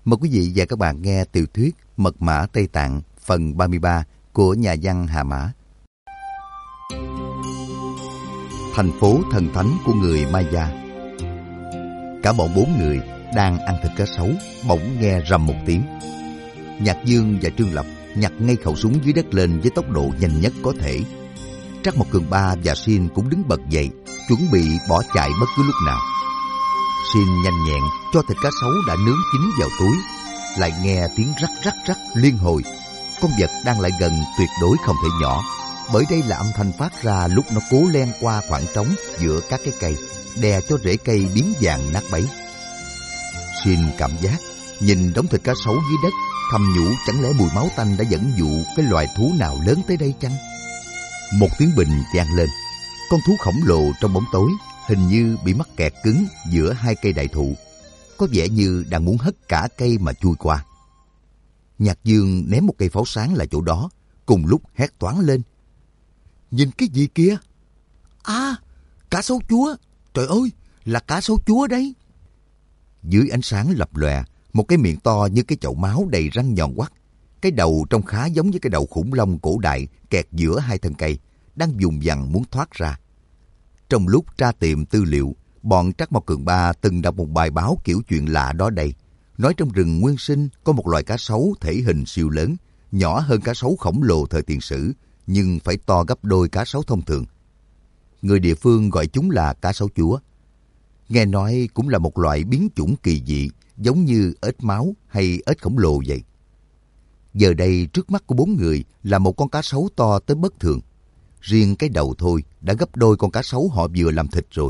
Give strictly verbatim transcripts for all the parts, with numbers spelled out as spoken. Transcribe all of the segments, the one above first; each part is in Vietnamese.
Mời quý vị và các bạn nghe tiểu thuyết Mật mã Tây Tạng phần ba mươi ba của nhà văn Hà Mã. Thành phố thần thánh của người Maya. Cả bọn bốn người đang ăn thịt cá sấu, bỗng nghe rầm một tiếng. Nhạc Dương và Trương Lập nhặt ngay khẩu súng dưới đất lên với tốc độ nhanh nhất có thể. Trắc Mộc Cường Ba và Xin cũng đứng bật dậy, chuẩn bị bỏ chạy bất cứ lúc nào. Xin nhanh nhẹn cho thịt cá sấu đã nướng chín vào túi, lại nghe tiếng rắc rắc rắc liên hồi. Con vật đang lại gần tuyệt đối không thể nhỏ, bởi đây là âm thanh phát ra lúc nó cố len qua khoảng trống giữa các cái cây, đè cho rễ cây biến vàng nát bấy. Xin cảm giác nhìn đống thịt cá sấu dưới đất, thầm nhủ chẳng lẽ mùi máu tanh đã dẫn dụ cái loài thú nào lớn tới đây chăng? Một tiếng bình vang lên, con thú khổng lồ trong bóng tối hình như bị mắc kẹt cứng giữa hai cây đại thụ, có vẻ như đang muốn hất cả cây mà chui qua. Nhạc Dương ném một cây pháo sáng lại chỗ đó, cùng lúc hét toáng lên: "Nhìn cái gì kia? À, cá sấu chúa! Trời ơi, là cá sấu chúa đấy!" Dưới ánh sáng lập lòe, một cái miệng to như cái chậu máu đầy răng nhọn quắt, cái đầu trông khá giống với cái đầu khủng long cổ đại kẹt giữa hai thân cây, đang vùng vằng muốn thoát ra. Trong lúc tra tìm tư liệu, bọn Trắc Mộc Cường Ba từng đọc một bài báo kiểu chuyện lạ đó đây, nói trong rừng nguyên sinh có một loài cá sấu thể hình siêu lớn, nhỏ hơn cá sấu khổng lồ thời tiền sử, nhưng phải to gấp đôi cá sấu thông thường. Người địa phương gọi chúng là cá sấu chúa. Nghe nói cũng là một loại biến chủng kỳ dị, giống như ếch máu hay ếch khổng lồ vậy. Giờ đây trước mắt của bốn người là một con cá sấu to tới bất thường. Riêng cái đầu thôi đã gấp đôi con cá sấu họ vừa làm thịt rồi.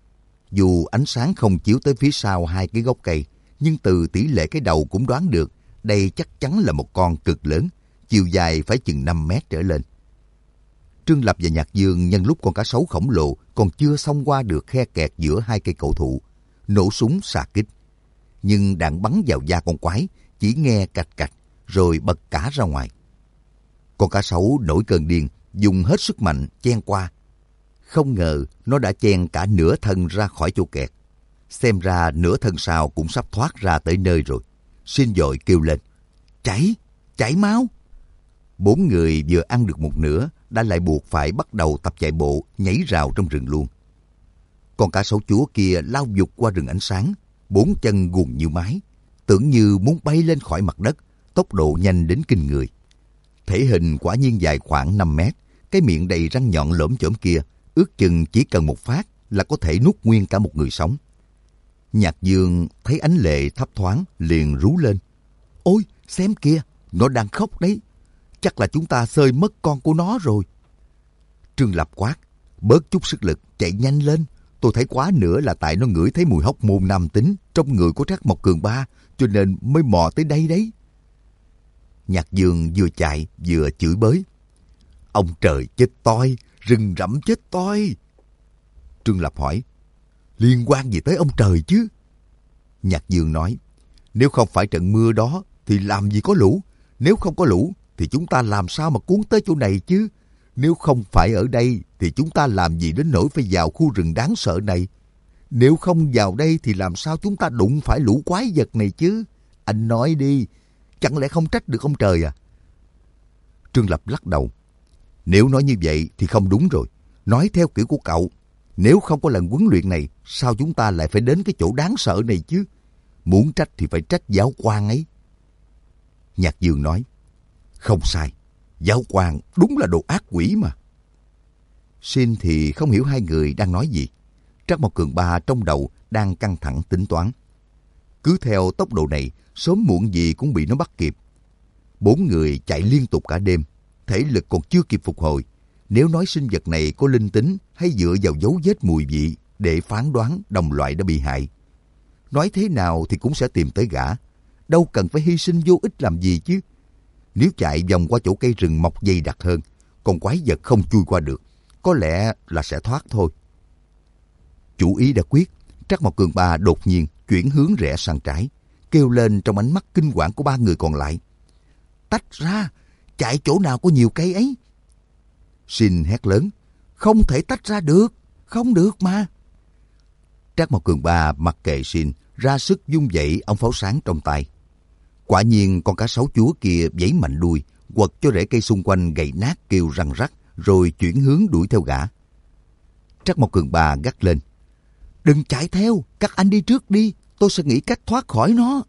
Dù ánh sáng không chiếu tới phía sau hai cái gốc cây, nhưng từ tỷ lệ cái đầu cũng đoán được đây chắc chắn là một con cực lớn, chiều dài phải chừng năm mét trở lên. Trương Lập và Nhạc Dương nhân lúc con cá sấu khổng lồ còn chưa xông qua được khe kẹt giữa hai cây cổ thụ, nổ súng xạ kích. Nhưng đạn bắn vào da con quái, chỉ nghe cạch cạch, rồi bật cả ra ngoài. Con cá sấu nổi cơn điên, dùng hết sức mạnh chen qua. Không ngờ nó đã chen cả nửa thân ra khỏi chỗ kẹt. Xem ra nửa thân sau cũng sắp thoát ra tới nơi rồi. Xin dội kêu lên: "Chảy, chảy máu!" Bốn người vừa ăn được một nửa đã lại buộc phải bắt đầu tập chạy bộ, nhảy rào trong rừng luôn. Con cá sấu chúa kia lao vụt qua rừng ánh sáng, bốn chân guồng như mái, tưởng như muốn bay lên khỏi mặt đất, tốc độ nhanh đến kinh người. Thể hình quả nhiên dài khoảng năm mét, cái miệng đầy răng nhọn lởm chởm kia, ước chừng chỉ cần một phát là có thể nuốt nguyên cả một người sống. Nhạc Dương thấy ánh lệ thấp thoáng, liền rú lên: "Ôi, xem kìa, nó đang khóc đấy. Chắc là chúng ta xơi mất con của nó rồi." Trương Lập quát: "Bớt chút sức lực, chạy nhanh lên. Tôi thấy quá nữa là tại nó ngửi thấy mùi hóc môn nam tính trong người của Trắc Mộc Cường Ba, cho nên mới mò tới đây đấy." Nhạc Dương vừa chạy vừa chửi bới: "Ông trời chết toi, rừng rậm chết toi." Trương Lập hỏi: "Liên quan gì tới ông trời chứ?" Nhạc Dương nói: "Nếu không phải trận mưa đó thì làm gì có lũ. Nếu không có lũ thì chúng ta làm sao mà cuốn tới chỗ này chứ? Nếu không phải ở đây thì chúng ta làm gì đến nỗi phải vào khu rừng đáng sợ này? Nếu không vào đây thì làm sao chúng ta đụng phải lũ quái vật này chứ? Anh nói đi, chẳng lẽ không trách được ông trời à?" Trương Lập lắc đầu: "Nếu nói như vậy thì không đúng rồi. Nói theo kiểu của cậu, nếu không có lần huấn luyện này, sao chúng ta lại phải đến cái chỗ đáng sợ này chứ? Muốn trách thì phải trách giáo quan ấy." Nhạc Dương nói: "Không sai, giáo quan đúng là đồ ác quỷ mà." Xin thì không hiểu hai người đang nói gì. Trắc Mộc Cường Ba trong đầu đang căng thẳng tính toán. Cứ theo tốc độ này, sớm muộn gì cũng bị nó bắt kịp. Bốn người chạy liên tục cả đêm, thể lực còn chưa kịp phục hồi. Nếu nói sinh vật này có linh tính hay dựa vào dấu vết mùi vị để phán đoán đồng loại đã bị hại, nói thế nào thì cũng sẽ tìm tới gã. Đâu cần phải hy sinh vô ích làm gì chứ. Nếu chạy vòng qua chỗ cây rừng mọc dày đặc hơn, con quái vật không chui qua được, có lẽ là sẽ thoát thôi. Chủ ý đã quyết, Trắc Mộc Cường Ba đột nhiên chuyển hướng rẽ sang trái, kêu lên trong ánh mắt kinh hoàng của ba người còn lại: "Tách ra, chạy chỗ nào có nhiều cây ấy." Xin hét lớn: "Không thể tách ra được, không được mà." Trắc Mộc Cường Ba mặc kệ Xin, ra sức vung vẩy ống pháo sáng trong tay. Quả nhiên con cá sấu chúa kia vẫy mạnh đuôi, quật cho rễ cây xung quanh gãy nát kêu răng rắc, rồi chuyển hướng đuổi theo gã. Trắc Mộc Cường Ba gắt lên: "Đừng chạy theo, các anh đi trước đi, tôi sẽ nghĩ cách thoát khỏi nó."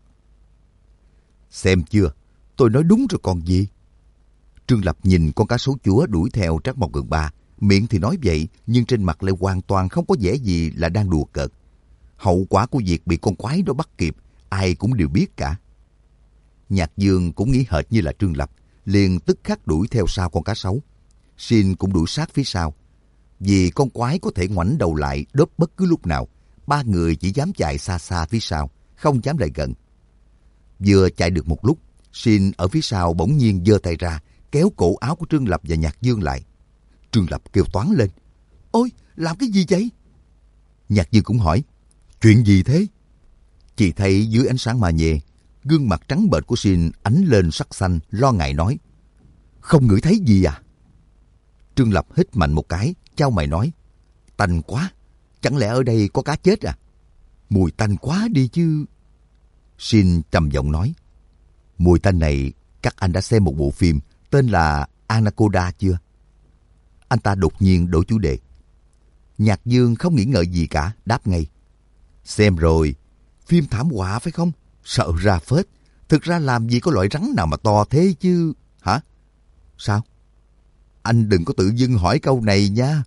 "Xem chưa, tôi nói đúng rồi còn gì." Trương Lập nhìn con cá sấu chúa đuổi theo Trắc Mộc Cường Ba, miệng thì nói vậy nhưng trên mặt lại hoàn toàn không có vẻ gì là đang đùa cợt. Hậu quả của việc bị con quái đó bắt kịp, ai cũng đều biết cả. Nhạc Dương cũng nghĩ hệt như là Trương Lập, liền tức khắc đuổi theo sau con cá sấu. Xin cũng đuổi sát phía sau. Vì con quái có thể ngoảnh đầu lại đớp bất cứ lúc nào, ba người chỉ dám chạy xa xa phía sau, không dám lại gần. Vừa chạy được một lúc, Xin ở phía sau bỗng nhiên giơ tay ra, kéo cổ áo của Trương Lập và Nhạc Dương lại. Trương Lập kêu toáng lên: "Ôi, làm cái gì vậy?" Nhạc Dương cũng hỏi: "Chuyện gì thế?" Chỉ thấy dưới ánh sáng ma nhẹ, gương mặt trắng bệch của Xin ánh lên sắc xanh, lo ngại nói: "Không ngửi thấy gì à?" Trương Lập hít mạnh một cái, chau mày nói: "Tanh quá, chẳng lẽ ở đây có cá chết à? Mùi tanh quá đi chứ." Xin trầm giọng nói: "Mùi tanh này, các anh đã xem một bộ phim tên là Anaconda chưa?" Anh ta đột nhiên đổi chủ đề. Nhạc Dương không nghĩ ngợi gì cả, đáp ngay: "Xem rồi, phim thảm họa phải không? Sợ ra phết. Thực ra làm gì có loại rắn nào mà to thế chứ." "Hả? Sao? Anh đừng có tự dưng hỏi câu này nha."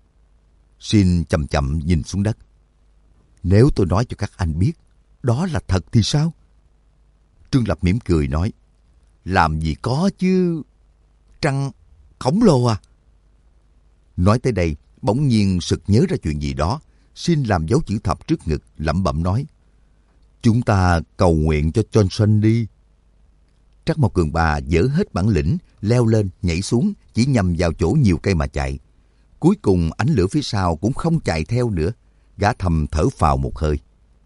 Xin chậm chậm nhìn xuống đất. "Nếu tôi nói cho các anh biết đó là thật thì sao?" Trương Lập mỉm cười nói: "Làm gì có chứ. Trăng khổng lồ à?" Nói tới đây, bỗng nhiên sực nhớ ra chuyện gì đó. Xin làm dấu chữ thập trước ngực, lẩm bẩm nói: "Chúng ta cầu nguyện cho Johnson đi." Trắc Mộc Cường Ba dỡ hết bản lĩnh, leo lên, nhảy xuống, chỉ nhằm vào chỗ nhiều cây mà chạy. Cuối cùng ánh lửa phía sau cũng không chạy theo nữa. Gã thầm thở phào một hơi.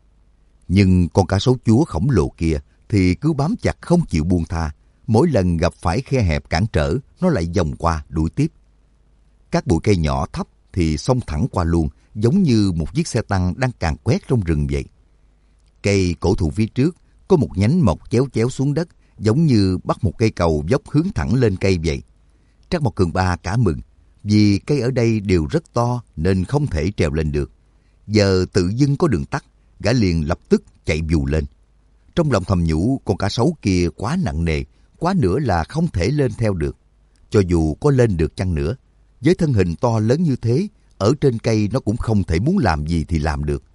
Nhưng con cá sấu chúa khổng lồ kia thì cứ bám chặt không chịu buông tha. Mỗi lần gặp phải khe hẹp cản trở, nó lại vòng qua đuổi tiếp. Các bụi cây nhỏ thấp thì xông thẳng qua luôn, giống như một chiếc xe tăng đang càn quét trong rừng vậy. Cây cổ thụ phía trước có một nhánh mọc chéo chéo xuống đất, giống như bắt một cây cầu dốc hướng thẳng lên cây vậy. Trắc Mộc Cường Ba cả mừng, vì cây ở đây đều rất to nên không thể trèo lên được. Giờ tự dưng có đường tắt, gã liền lập tức chạy vù lên. Trong lòng thầm nhủ con cá sấu kia quá nặng nề, quá nữa là không thể lên theo được. Cho dù có lên được chăng nữa, với thân hình to lớn như thế, ở trên cây nó cũng không thể muốn làm gì thì làm được.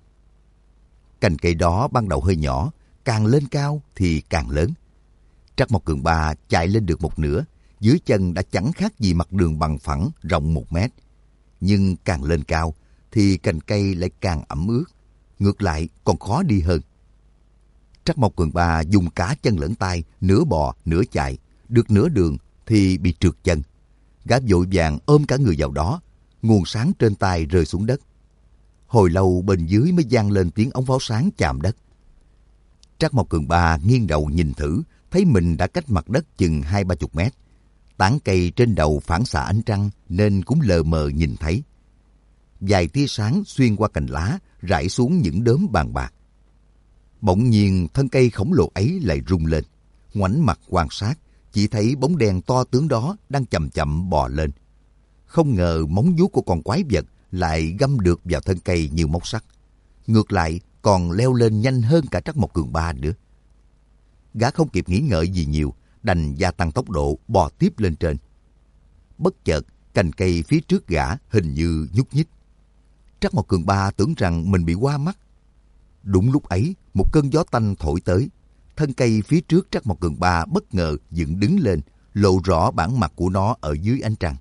Cành cây đó ban đầu hơi nhỏ, càng lên cao thì càng lớn. Trắc Mộc Cường Ba chạy lên được một nửa, dưới chân đã chẳng khác gì mặt đường bằng phẳng rộng một mét. Nhưng càng lên cao thì cành cây lại càng ẩm ướt, ngược lại còn khó đi hơn. Trắc Mộc Cường Ba dùng cả chân lẫn tay, nửa bò nửa chạy, được nửa đường thì bị trượt chân. Gã vội vàng ôm cả người vào đó, nguồn sáng trên tay rơi xuống đất. Hồi lâu bên dưới mới vang lên tiếng ống pháo sáng chạm đất. Trắc Mộc Cường Ba nghiêng đầu nhìn thử, thấy mình đã cách mặt đất chừng hai ba chục mét. Tán cây trên đầu phản xạ ánh trăng nên cũng lờ mờ nhìn thấy. Vài tia sáng xuyên qua cành lá rải xuống những đốm bàn bạc. Bỗng nhiên thân cây khổng lồ ấy lại rung lên. Ngoảnh mặt quan sát, chỉ thấy bóng đen to tướng đó đang chậm chậm bò lên. Không ngờ móng vuốt của con quái vật lại găm được vào thân cây như móc sắt. Ngược lại còn leo lên nhanh hơn cả Trắc Mộc Cường Ba nữa. Gã không kịp nghĩ ngợi gì nhiều, đành gia tăng tốc độ bò tiếp lên trên. Bất chợt cành cây phía trước gã hình như nhúc nhích. Trắc Mộc Cường Ba tưởng rằng mình bị hoa mắt. Đúng lúc ấy, một cơn gió tanh thổi tới. Thân cây phía trước Trắc Mộc Cường Ba bất ngờ dựng đứng lên, lộ rõ bản mặt của nó ở dưới ánh trăng.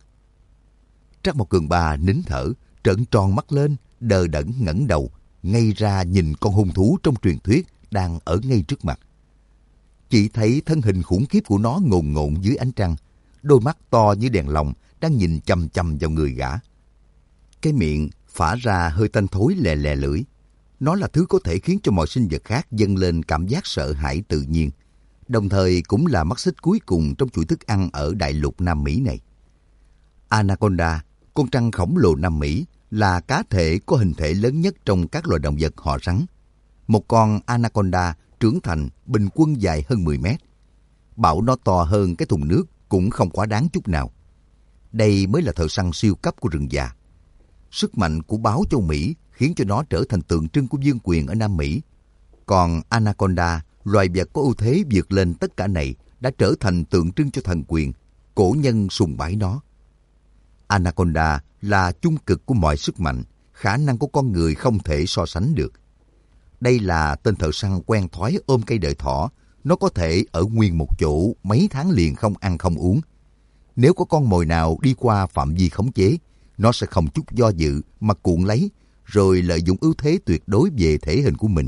Trắc Mộc Cường Ba nín thở, trợn tròn mắt lên, đờ đẫn ngẩng đầu, ngay ra nhìn con hung thú trong truyền thuyết đang ở ngay trước mặt. Chỉ thấy thân hình khủng khiếp của nó ngồn ngộn dưới ánh trăng, đôi mắt to như đèn lồng đang nhìn chằm chằm vào người gã. Cái miệng phả ra hơi tanh thối lè lè lưỡi. Nó là thứ có thể khiến cho mọi sinh vật khác dâng lên cảm giác sợ hãi tự nhiên, đồng thời cũng là mắt xích cuối cùng trong chuỗi thức ăn ở đại lục Nam Mỹ này. Anaconda, con trăn khổng lồ Nam Mỹ, là cá thể có hình thể lớn nhất trong các loài động vật họ rắn. Một con anaconda trưởng thành bình quân dài hơn mười mét, bảo nó to hơn cái thùng nước cũng không quá đáng chút nào. Đây mới là thợ săn siêu cấp của rừng già. Sức mạnh của báo châu Mỹ khiến cho nó trở thành tượng trưng của vương quyền ở Nam Mỹ. Còn Anaconda, loài vật có ưu thế vượt lên tất cả này, đã trở thành tượng trưng cho thần quyền, cổ nhân sùng bái nó. Anaconda là chung cực của mọi sức mạnh, khả năng của con người không thể so sánh được. Đây là tên thợ săn quen thói ôm cây đợi thỏ, nó có thể ở nguyên một chỗ mấy tháng liền không ăn không uống. Nếu có con mồi nào đi qua phạm vi khống chế, nó sẽ không chút do dự mà cuộn lấy, rồi lợi dụng ưu thế tuyệt đối về thể hình của mình.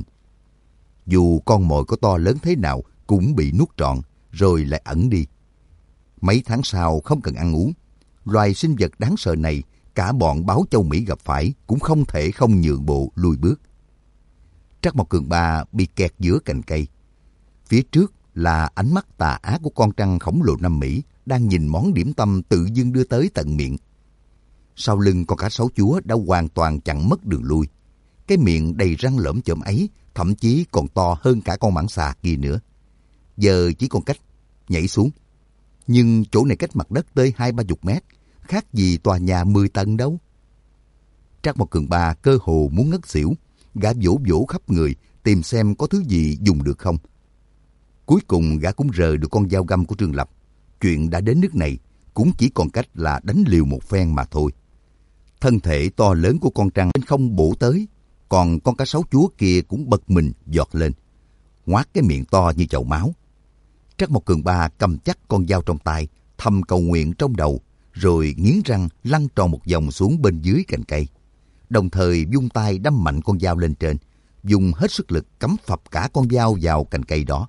Dù con mồi có to lớn thế nào cũng bị nuốt trọn, rồi lại ẩn đi. Mấy tháng sau không cần ăn uống, loài sinh vật đáng sợ này cả bọn báo châu Mỹ gặp phải cũng không thể không nhượng bộ lùi bước. Trắc Mộc Cường Ba bị kẹt giữa cành cây. Phía trước là ánh mắt tà ác của con trăng khổng lồ Nam Mỹ đang nhìn món điểm tâm tự dưng đưa tới tận miệng. Sau lưng con cá sấu chúa đã hoàn toàn chặn mất đường lui. Cái miệng đầy răng lởm chởm ấy thậm chí còn to hơn cả con mãng xà kia nữa. Giờ chỉ còn cách nhảy xuống. Nhưng chỗ này cách mặt đất tới hai ba chục mét, khác gì tòa nhà mười tầng đâu. Trắc Mộc Cường Ba cơ hồ muốn ngất xỉu, gã vỗ vỗ khắp người tìm xem có thứ gì dùng được không. Cuối cùng gã cũng rờ được con dao găm của Trương Lập. Chuyện đã đến nước này, cũng chỉ còn cách là đánh liều một phen mà thôi. Thân thể to lớn của con trăng trên không bổ tới, còn con cá sấu chúa kia cũng bật mình giọt lên, ngoác cái miệng to như chậu máu. Trắc Mộc Cường Ba cầm chắc con dao trong tay, thầm cầu nguyện trong đầu, rồi nghiến răng lăn tròn một vòng xuống bên dưới cành cây, đồng thời vung tay đâm mạnh con dao lên trên, dùng hết sức lực cắm phập cả con dao vào cành cây đó.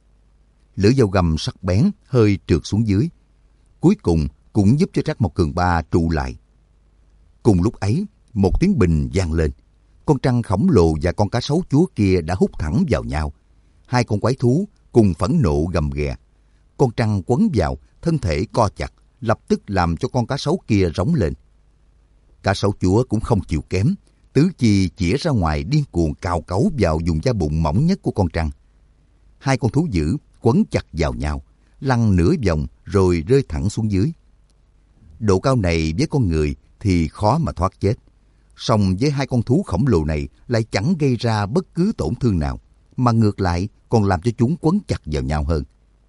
Lưỡi dao găm sắc bén hơi trượt xuống dưới, cuối cùng cũng giúp cho Trắc Mộc Cường Ba trụ lại. Cùng lúc ấy, một tiếng bình vang lên. Con trăng khổng lồ và con cá sấu chúa kia đã hút thẳng vào nhau. Hai con quái thú cùng phẫn nộ gầm ghè. Con trăng quấn vào, thân thể co chặt, lập tức làm cho con cá sấu kia rống lên. Cá sấu chúa cũng không chịu kém, tứ chi chĩa ra ngoài điên cuồng cào cấu vào vùng da bụng mỏng nhất của con trăng. Hai con thú dữ quấn chặt vào nhau, lăn nửa vòng rồi rơi thẳng xuống dưới. Độ cao này với con người thì khó mà thoát chết. Song với hai con thú khổng lồ này lại chẳng gây ra bất cứ tổn thương nào, mà ngược lại còn làm cho chúng quấn chặt vào nhau hơn.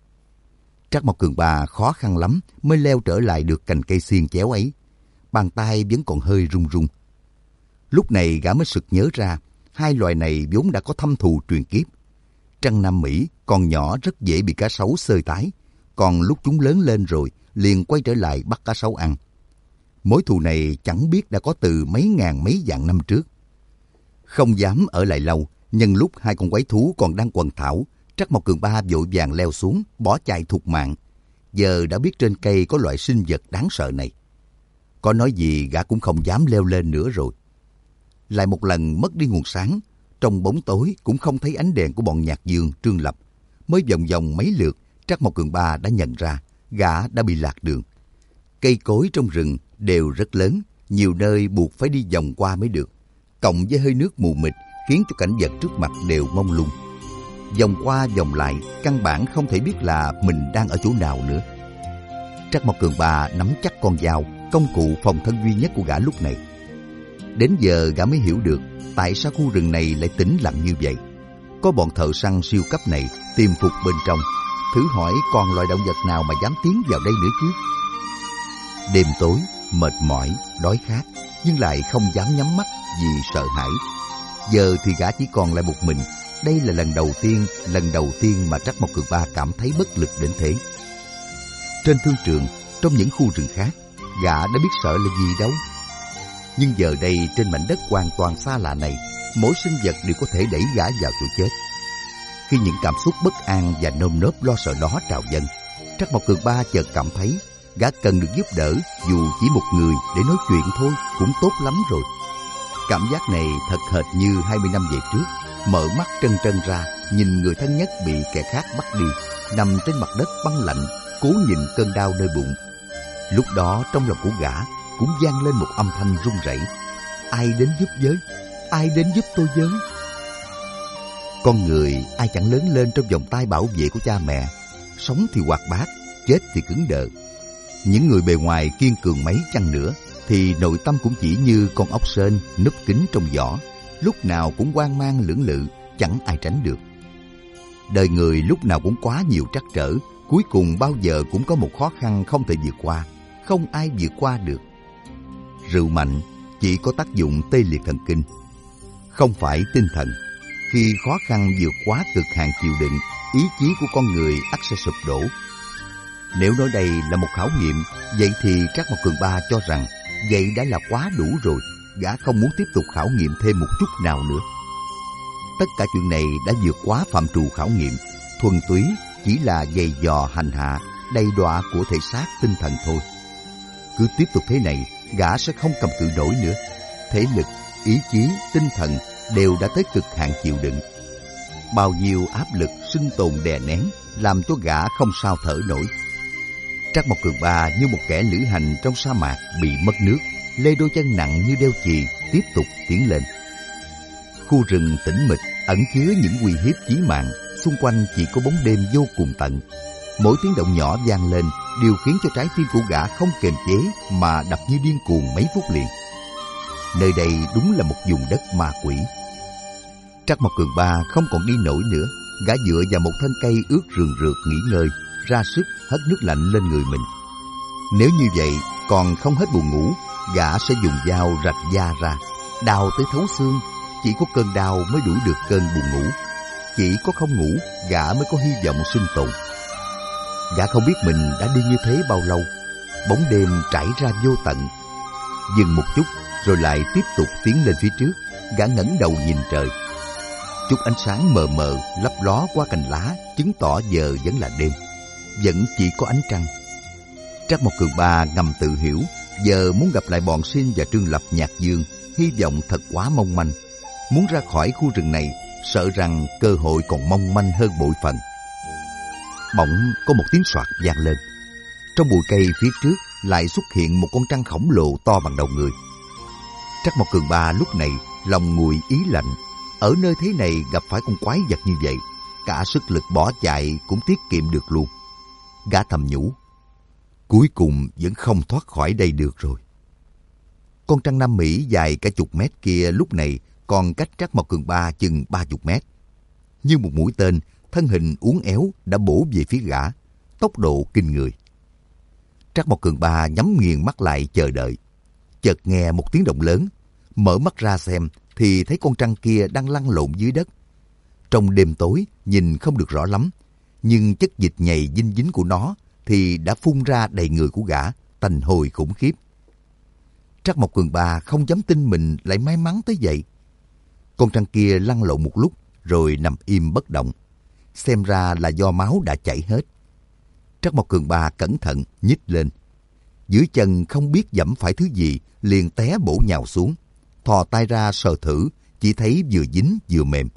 Trắc Mộc Cường Ba khó khăn lắm mới leo trở lại được cành cây xiên chéo ấy. Bàn tay vẫn còn hơi run run. Lúc này gã mới sực nhớ ra, hai loài này vốn đã có thâm thù truyền kiếp. Trăng Nam Mỹ còn nhỏ rất dễ bị cá sấu xơi tái, còn lúc chúng lớn lên rồi liền quay trở lại bắt cá sấu ăn. Mối thù này chẳng biết đã có từ mấy ngàn mấy vạn năm trước. Không dám ở lại lâu, nhân lúc hai con quái thú còn đang quần thảo, Trắc Mộc Cường Ba vội vàng leo xuống, bỏ chạy thục mạng. Giờ đã biết trên cây có loại sinh vật đáng sợ này. Có nói gì gã cũng không dám leo lên nữa rồi. Lại một lần mất đi nguồn sáng, trong bóng tối cũng không thấy ánh đèn của bọn Nhạc Dương, Trương Lập. Mới vòng vòng mấy lượt, Trắc Mộc Cường Ba đã nhận ra gã đã bị lạc đường. Cây cối trong rừng đều rất lớn, nhiều nơi buộc phải đi vòng qua mới được. Cộng với hơi nước mù mịt khiến cho cảnh vật trước mặt đều mông lung. Vòng qua vòng lại, căn bản không thể biết là mình đang ở chỗ nào nữa. Trắc Mộc Cường Ba nắm chắc con dao, công cụ phòng thân duy nhất của gã lúc này. Đến giờ gã mới hiểu được tại sao khu rừng này lại tĩnh lặng như vậy. Có bọn thợ săn siêu cấp này tiềm phục bên trong. Thử hỏi còn loài động vật nào mà dám tiến vào đây nữa chứ? Đêm tối, mệt mỏi, đói khát, nhưng lại không dám nhắm mắt vì sợ hãi. Giờ thì gã chỉ còn lại một mình. Đây là lần đầu tiên, lần đầu tiên mà Trắc Mộc Cường Ba cảm thấy bất lực đến thế. Trên thương trường, trong những khu rừng khác, gã đã biết sợ là gì đâu. Nhưng giờ đây trên mảnh đất hoàn toàn xa lạ này, mỗi sinh vật đều có thể đẩy gã vào chỗ chết. Khi những cảm xúc bất an và nơm nớp lo sợ đó trào dâng, Trắc Mộc Cường Ba chợt cảm thấy gã cần được giúp đỡ, dù chỉ một người để nói chuyện thôi cũng tốt lắm rồi. Cảm giác này thật hệt như hai mươi năm về trước, mở mắt trân trân ra, nhìn người thân nhất bị kẻ khác bắt đi, nằm trên mặt đất băng lạnh, cố nhịn cơn đau nơi bụng. Lúc đó trong lòng của gã cũng vang lên một âm thanh run rẩy: ai đến giúp với, ai đến giúp tôi với. Con người ai chẳng lớn lên trong vòng tay bảo vệ của cha mẹ, sống thì hoạt bát, chết thì cứng đờ. Những người bề ngoài kiên cường mấy chăng nữa thì nội tâm cũng chỉ như con ốc sên núp kín trong vỏ, lúc nào cũng hoang mang lưỡng lự, chẳng ai tránh được. Đời người lúc nào cũng quá nhiều trắc trở, cuối cùng bao giờ cũng có một khó khăn không thể vượt qua, không ai vượt qua được. Rượu mạnh chỉ có tác dụng tê liệt thần kinh, không phải tinh thần. Khi khó khăn vượt quá cực hạn chịu đựng, ý chí của con người ắt sẽ sụp đổ. Nếu nói đây là một khảo nghiệm, vậy thì Trác Mộc Cường Ba cho rằng vậy đã là quá đủ rồi, gã không muốn tiếp tục khảo nghiệm thêm một chút nào nữa. Tất cả chuyện này đã vượt quá phạm trù khảo nghiệm, thuần túy chỉ là giày dò hành hạ, đầy đọa của thể xác tinh thần thôi. Cứ tiếp tục thế này, gã sẽ không cầm cự nổi nữa. Thể lực, ý chí, tinh thần đều đã tới cực hạn chịu đựng. Bao nhiêu áp lực sinh tồn đè nén làm cho gã không sao thở nổi. Trác Mộc Cường Ba như một kẻ lữ hành trong sa mạc bị mất nước, lê đôi chân nặng như đeo chì, tiếp tục tiến lên. Khu rừng tĩnh mịch ẩn chứa những uy hiếp chí mạng, xung quanh chỉ có bóng đêm vô cùng tận. Mỗi tiếng động nhỏ vang lên đều khiến cho trái tim của gã không kiềm chế mà đập như điên cuồng mấy phút liền. Nơi đây đúng là một vùng đất ma quỷ. Trác Mộc Cường Ba không còn đi nổi nữa, gã dựa vào một thân cây ướt rườn rượt nghỉ ngơi, ra sức hất nước lạnh lên người mình. Nếu như vậy còn không hết buồn ngủ, gã sẽ dùng dao rạch da ra, đào tới thấu xương. Chỉ có cơn đau mới đuổi được cơn buồn ngủ. Chỉ có không ngủ, gã mới có hy vọng sinh tồn. Gã không biết mình đã đi như thế bao lâu. Bóng đêm trải ra vô tận. Dừng một chút rồi lại tiếp tục tiến lên phía trước. Gã ngẩng đầu nhìn trời. Chút ánh sáng mờ mờ lấp ló qua cành lá, chứng tỏ giờ vẫn là đêm, vẫn chỉ có ánh trăng. Trác Mộc Cường Ba ngầm tự hiểu, giờ muốn gặp lại bọn Sinh và Trương Lập, Nhạc Dương, hy vọng thật quá mong manh. Muốn ra khỏi khu rừng này, sợ rằng cơ hội còn mong manh hơn bội phần. Bỗng có một tiếng soạt vang lên. Trong bụi cây phía trước lại xuất hiện một con trăng khổng lồ to bằng đầu người. Trác Mộc Cường Ba lúc này lòng nguội ý lạnh. Ở nơi thế này gặp phải con quái vật như vậy, cả sức lực bỏ chạy cũng tiết kiệm được luôn. Gã thầm nhủ, cuối cùng vẫn không thoát khỏi đây được rồi. Con trăng Nam Mỹ dài cả chục mét kia lúc này còn cách Trác Mộc Cường Ba chừng ba chục mét. Như một mũi tên, thân hình uốn éo đã bổ về phía gã, tốc độ kinh người. Trác Mộc Cường Ba nhắm nghiền mắt lại chờ đợi. Chợt nghe một tiếng động lớn, mở mắt ra xem thì thấy con trăng kia đang lăn lộn dưới đất. Trong đêm tối nhìn không được rõ lắm, nhưng chất dịch nhầy dinh dính của nó thì đã phun ra đầy người của gã, tanh hôi khủng khiếp. Trác Mộc Cường Ba không dám tin mình lại may mắn tới vậy. Con trăng kia lăn lộn một lúc rồi nằm im bất động, xem ra là do máu đã chảy hết. Trác Mộc Cường Ba cẩn thận nhích lên, dưới chân không biết dẫm phải thứ gì, liền té bổ nhào xuống. Thò tay ra sờ thử, chỉ thấy vừa dính vừa mềm.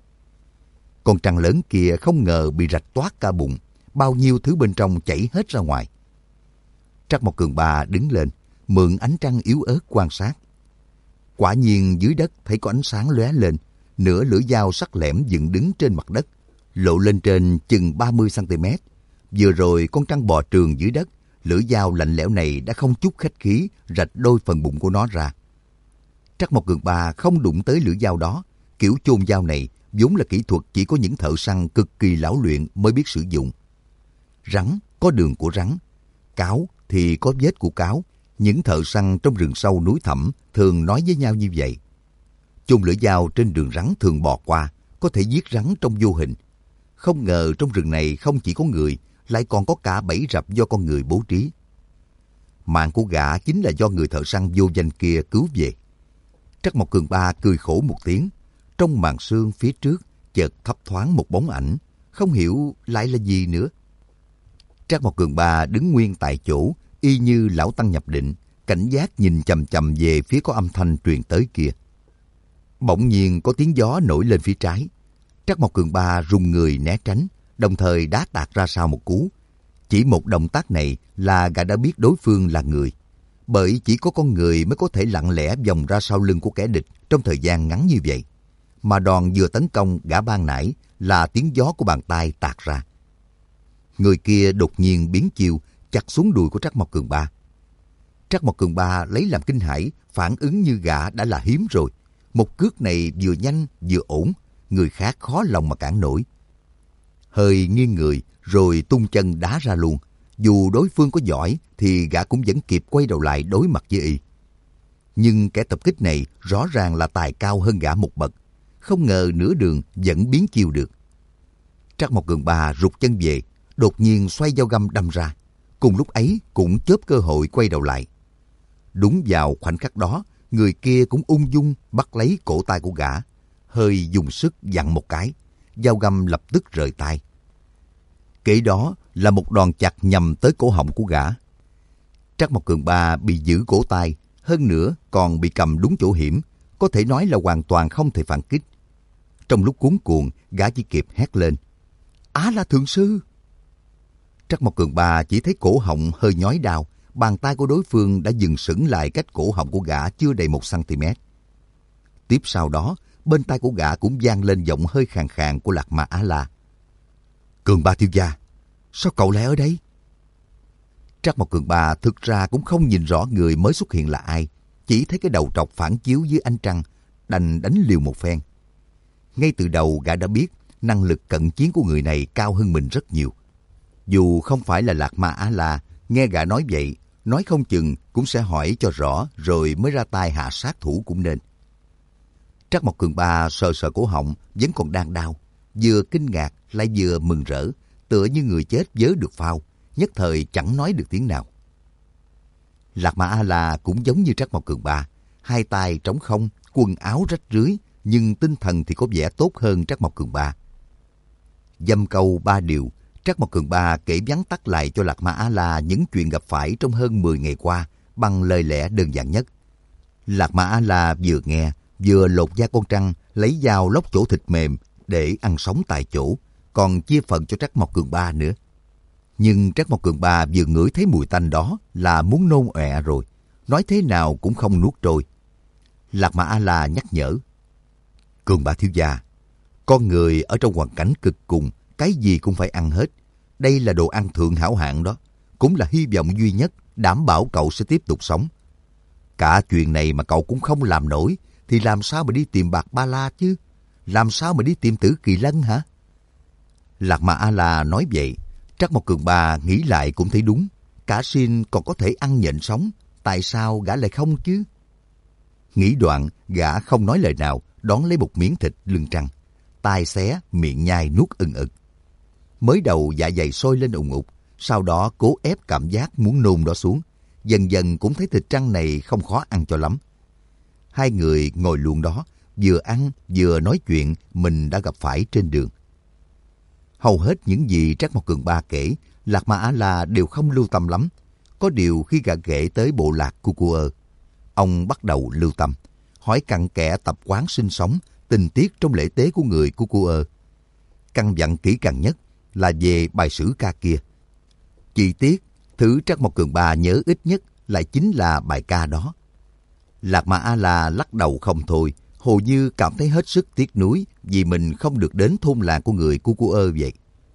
Con trăng lớn kia không ngờ bị rạch toát cả bụng, bao nhiêu thứ bên trong chảy hết ra ngoài. Trác Mộc Cường Ba đứng lên, mượn ánh trăng yếu ớt quan sát. Quả nhiên dưới đất thấy có ánh sáng lóe lên, nửa lưỡi dao sắc lẻm dựng đứng trên mặt đất, lộ lên trên chừng ba mươi xăng-ti-mét. Vừa rồi con trăng bò trường dưới đất, lưỡi dao lạnh lẽo này đã không chút khách khí rạch đôi phần bụng của nó ra. Trác Mộc Cường Ba không đụng tới lưỡi dao đó. Kiểu chôn dao này vốn là kỹ thuật chỉ có những thợ săn cực kỳ lão luyện mới biết sử dụng. Rắn có đường của rắn, cáo thì có vết của cáo. Những thợ săn trong rừng sâu núi thẳm thường nói với nhau như vậy. Chôn lưỡi dao trên đường rắn thường bò qua, có thể giết rắn trong vô hình. Không ngờ trong rừng này không chỉ có người, lại còn có cả bẫy rập do con người bố trí. Mạng của gã chính là do người thợ săn vô danh kia cứu về. Trác Mộc Cường Ba cười khổ một tiếng. Trong màn sương phía trước chợt thấp thoáng một bóng ảnh, không hiểu lại là gì nữa. Trác Mộc Cường Ba đứng nguyên tại chỗ, y như lão tăng nhập định, cảnh giác nhìn chằm chằm về phía có âm thanh truyền tới kia. Bỗng nhiên có tiếng gió nổi lên phía trái. Trác Mộc Cường Ba rùng người né tránh, đồng thời đá tạt ra sau một cú. Chỉ một động tác này là gã đã biết đối phương là người. Bởi chỉ có con người mới có thể lặng lẽ vòng ra sau lưng của kẻ địch trong thời gian ngắn như vậy. Mà đòn vừa tấn công gã ban nãy là tiếng gió của bàn tay tạt ra. người kia đột nhiên biến chiêu, chặt xuống đùi của Trắc Mộc Cường Ba. Trắc Mộc Cường Ba lấy làm kinh hãi, phản ứng như gã đã là hiếm rồi. Một cước này vừa nhanh vừa ổn, người khác khó lòng mà cản nổi. Hơi nghiêng người rồi tung chân đá ra luôn. Dù đối phương có giỏi thì gã cũng vẫn kịp quay đầu lại đối mặt với y. Nhưng kẻ tập kích này rõ ràng là tài cao hơn gã một bậc. Không ngờ nửa đường vẫn biến chiêu được. Trắc Mộc Cường Ba rụt chân về, đột nhiên xoay dao găm đâm ra. Cùng lúc ấy cũng chớp cơ hội quay đầu lại. Đúng vào khoảnh khắc đó, người kia cũng ung dung bắt lấy cổ tay của gã, hơi dùng sức vặn một cái, dao găm lập tức rời tay. Kế đó là một đòn chặt nhằm tới cổ họng của gã. Trắc Mộc Cường Ba bị giữ cổ tay, hơn nữa còn bị cầm đúng chỗ hiểm, có thể nói là hoàn toàn không thể phản kích. Trong lúc cuống cuồng, gã chỉ kịp hét lên: "Á La Thượng Sư!" Trắc Mộc Cường Ba chỉ thấy cổ họng hơi nhói đau, bàn tay của đối phương đã dừng sững lại cách cổ họng của gã chưa đầy một cm. Tiếp sau đó, bên tai của gã cũng vang lên giọng hơi khàn khàn của Lạc Ma Á La: "Cường Ba thiếu gia, sao cậu lại ở đây?" Trắc Mộc Cường Ba thực ra cũng không nhìn rõ người mới xuất hiện là ai, chỉ thấy cái đầu trọc phản chiếu dưới ánh trăng, đành đánh liều một phen. Ngay từ đầu gã đã biết năng lực cận chiến của người này cao hơn mình rất nhiều. Dù không phải là Lạc Ma Á La, nghe gã nói vậy, nói không chừng cũng sẽ hỏi cho rõ rồi mới ra tay hạ sát thủ cũng nên. Trắc Mộc Cường Ba sờ sờ cổ họng vẫn còn đang đau, vừa kinh ngạc lại vừa mừng rỡ, tựa như người chết vớ được phao, nhất thời chẳng nói được tiếng nào. Lạc Ma A La cũng giống như Trắc Mộc Cường Ba, hai tay trống không, quần áo rách rưới, nhưng tinh thần thì có vẻ tốt hơn Trắc Mộc Cường Ba. Dăm câu ba điều, Trắc Mộc Cường Ba kể vắn tắt lại cho Lạc Ma Á La những chuyện gặp phải trong hơn mười ngày qua bằng lời lẽ đơn giản nhất. Lạc Ma Á La vừa nghe, vừa lột da con trăng, lấy dao lóc chỗ thịt mềm để ăn sống tại chỗ, còn chia phần cho Trắc Mộc Cường Ba nữa. Nhưng Trắc Mộc Cường Ba vừa ngửi thấy mùi tanh đó là muốn nôn ọe rồi, nói thế nào cũng không nuốt trôi. Lạc Ma Á La nhắc nhở: "Cường Ba thiếu gia, con người ở trong hoàn cảnh cực cùng, cái gì cũng phải ăn hết. Đây là đồ ăn thượng hảo hạng đó, cũng là hy vọng duy nhất đảm bảo cậu sẽ tiếp tục sống. Cả chuyện này mà cậu cũng không làm nổi, thì làm sao mà đi tìm Bạc Ba La chứ? Làm sao mà đi tìm Tử Kỳ Lân hả?" Lạc Ma A La nói vậy, Trắc Mộc Cường Ba nghĩ lại cũng thấy đúng. Cả Xin còn có thể ăn nhện sống, tại sao gã lại không chứ? Nghĩ đoạn, gã không nói lời nào, đón lấy một miếng thịt lưng trăng, tai xé, miệng nhai nuốt ừng ực. Mới đầu dạ dày sôi lên ùng ục, sau đó cố ép cảm giác muốn nôn đó xuống. Dần dần cũng thấy thịt trăng này không khó ăn cho lắm. Hai người ngồi luôn đó, vừa ăn vừa nói chuyện mình đã gặp phải trên đường. Hầu hết những gì Trắc Mộc Cường Ba kể, Lạc Ma Á La đều không lưu tâm lắm. Có điều khi gã kể tới bộ lạc Cucuơ, ông bắt đầu lưu tâm, hỏi cặn kẽ tập quán sinh sống, tình tiết trong lễ tế của người Cucuơ. Căn dặn kỹ càng nhất là về bài sử ca kia. Chi tiết, thứ Trắc Mộc Cường Ba nhớ ít nhất lại chính là bài ca đó. Lạc Ma A La lắc đầu không thôi, hồ như cảm thấy hết sức tiếc nuối vì mình không được đến thôn làng của người Cucuơ vậy.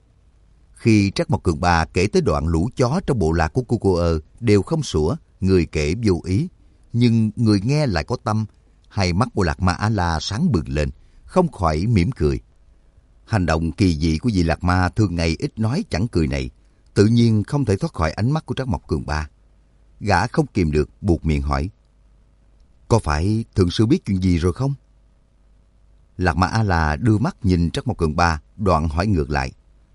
Khi Trắc Mộc Cường Ba kể tới đoạn lũ chó trong bộ lạc của Cucuơ đều không sủa, người kể vô ý, nhưng người nghe lại có tâm. Hai mắt của Lạc Ma A La sáng bừng lên, không khỏi mỉm cười. Hành động kỳ dị của vị Lạc Ma thường ngày ít nói chẳng cười này, tự nhiên không thể thoát khỏi ánh mắt của Trắc Mộc Cường Ba. Gã không kìm được buột miệng hỏi: "Có phải thượng sư biết chuyện gì rồi không?" Lạc Ma A La đưa mắt nhìn Trắc Mộc Cường Ba, đoạn hỏi ngược lại: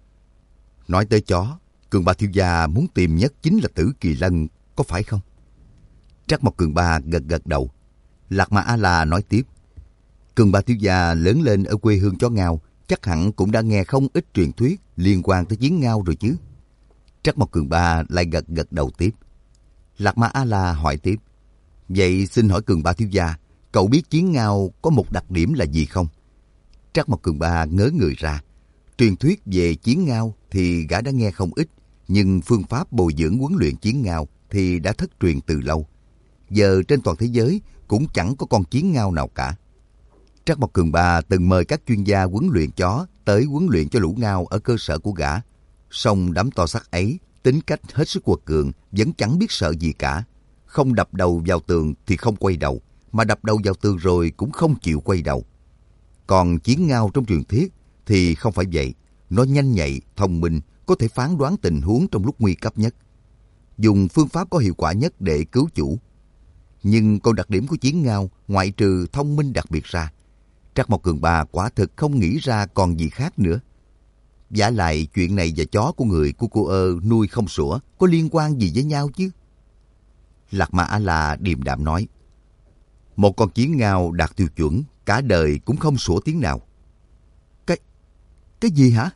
"Nói tới chó, Cường Ba thiếu gia muốn tìm nhất chính là Tử Kỳ Lân, có phải không?" Trắc Mộc Cường Ba gật gật đầu. Lạc Ma A La nói tiếp: "Cường Ba thiếu gia lớn lên ở quê hương chó ngao, chắc hẳn cũng đã nghe không ít truyền thuyết liên quan tới chiến ngao rồi chứ?" Trắc Mộc Cường Ba lại gật gật đầu tiếp. Lạc Ma A La hỏi tiếp: "Vậy xin hỏi Cường Ba thiếu gia, cậu biết chiến ngao có một đặc điểm là gì không?" Trắc Mộc Cường Ba ngớ người ra. Truyền thuyết về chiến ngao thì gã đã nghe không ít, nhưng phương pháp bồi dưỡng huấn luyện chiến ngao thì đã thất truyền từ lâu. Giờ trên toàn thế giới cũng chẳng có con chiến ngao nào cả. Trắc Mộc Cường Ba từng mời các chuyên gia huấn luyện chó tới huấn luyện cho lũ ngao ở cơ sở của gã. Song đám to xác ấy, tính cách hết sức quật cường, vẫn chẳng biết sợ gì cả. Không đập đầu vào tường thì không quay đầu, mà đập đầu vào tường rồi cũng không chịu quay đầu. Còn Chiến Ngao trong truyền thuyết thì không phải vậy. Nó nhanh nhạy, thông minh, có thể phán đoán tình huống trong lúc nguy cấp nhất, dùng phương pháp có hiệu quả nhất để cứu chủ. Nhưng còn đặc điểm của Chiến Ngao, ngoại trừ thông minh đặc biệt ra, Trắc Mộc Cường Ba quả thực không nghĩ ra còn gì khác nữa. Vả lại chuyện này và chó của người của cô ơ nuôi không sủa có liên quan gì với nhau chứ? Lạc Ma A-la điềm đạm nói, một con Chiến Ngao đạt tiêu chuẩn, cả đời cũng không sủa tiếng nào. Cái... cái gì hả?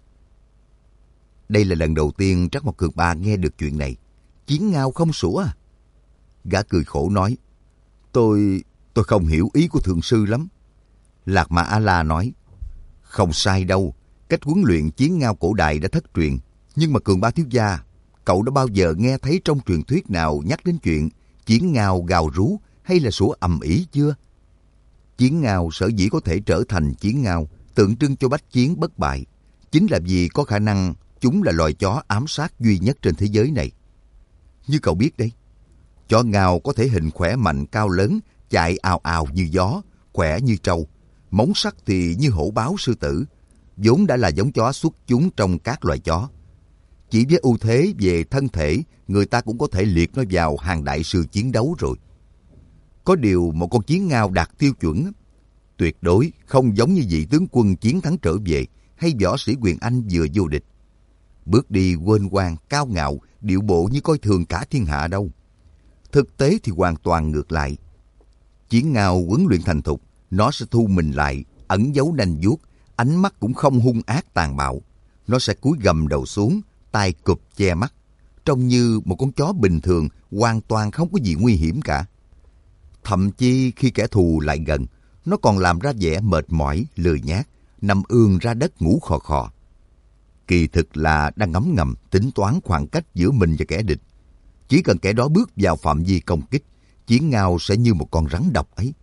Đây là lần đầu tiên Trắc Mộc Cường Ba nghe được chuyện này. Chiến Ngao không sủa à? Gã cười khổ nói, Tôi... tôi không hiểu ý của thượng sư lắm. Lạc Ma A-la nói, không sai đâu. Cách huấn luyện Chiến Ngao cổ đại đã thất truyền. Nhưng mà Cường Ba thiếu gia, cậu đã bao giờ nghe thấy trong truyền thuyết nào nhắc đến chuyện Chiến Ngao gào rú hay là sủa ầm ĩ chưa? Chiến Ngao sở dĩ có thể trở thành Chiến Ngao, tượng trưng cho bách chiến bất bại, chính là vì có khả năng chúng là loài chó ám sát duy nhất trên thế giới này. Như cậu biết đấy, chó Ngao có thể hình khỏe mạnh cao lớn, chạy ào ào như gió, khỏe như trâu, móng sắc thì như hổ báo sư tử, vốn đã là giống chó xuất chúng trong các loài chó. Chỉ với ưu thế về thân thể, người ta cũng có thể liệt nó vào hàng đại sư chiến đấu rồi. Có điều một con Chiến Ngao đạt tiêu chuẩn, tuyệt đối không giống như vị tướng quân chiến thắng trở về hay võ sĩ quyền Anh vừa vô địch. Bước đi quên quang, cao ngạo, điệu bộ như coi thường cả thiên hạ đâu. Thực tế thì hoàn toàn ngược lại. Chiến Ngao huấn luyện thành thục, nó sẽ thu mình lại, ẩn giấu nanh vuốt, ánh mắt cũng không hung ác tàn bạo. Nó sẽ cúi gầm đầu xuống, tai cụp che mắt, trông như một con chó bình thường, hoàn toàn không có gì nguy hiểm cả. Thậm chí khi kẻ thù lại gần, nó còn làm ra vẻ mệt mỏi, lười nhác, nằm ườn ra đất ngủ khò khò. Kỳ thực là đang ngấm ngầm tính toán khoảng cách giữa mình và kẻ địch. Chỉ cần kẻ đó bước vào phạm vi công kích, Chiến Ngao sẽ như một con rắn độc ấy.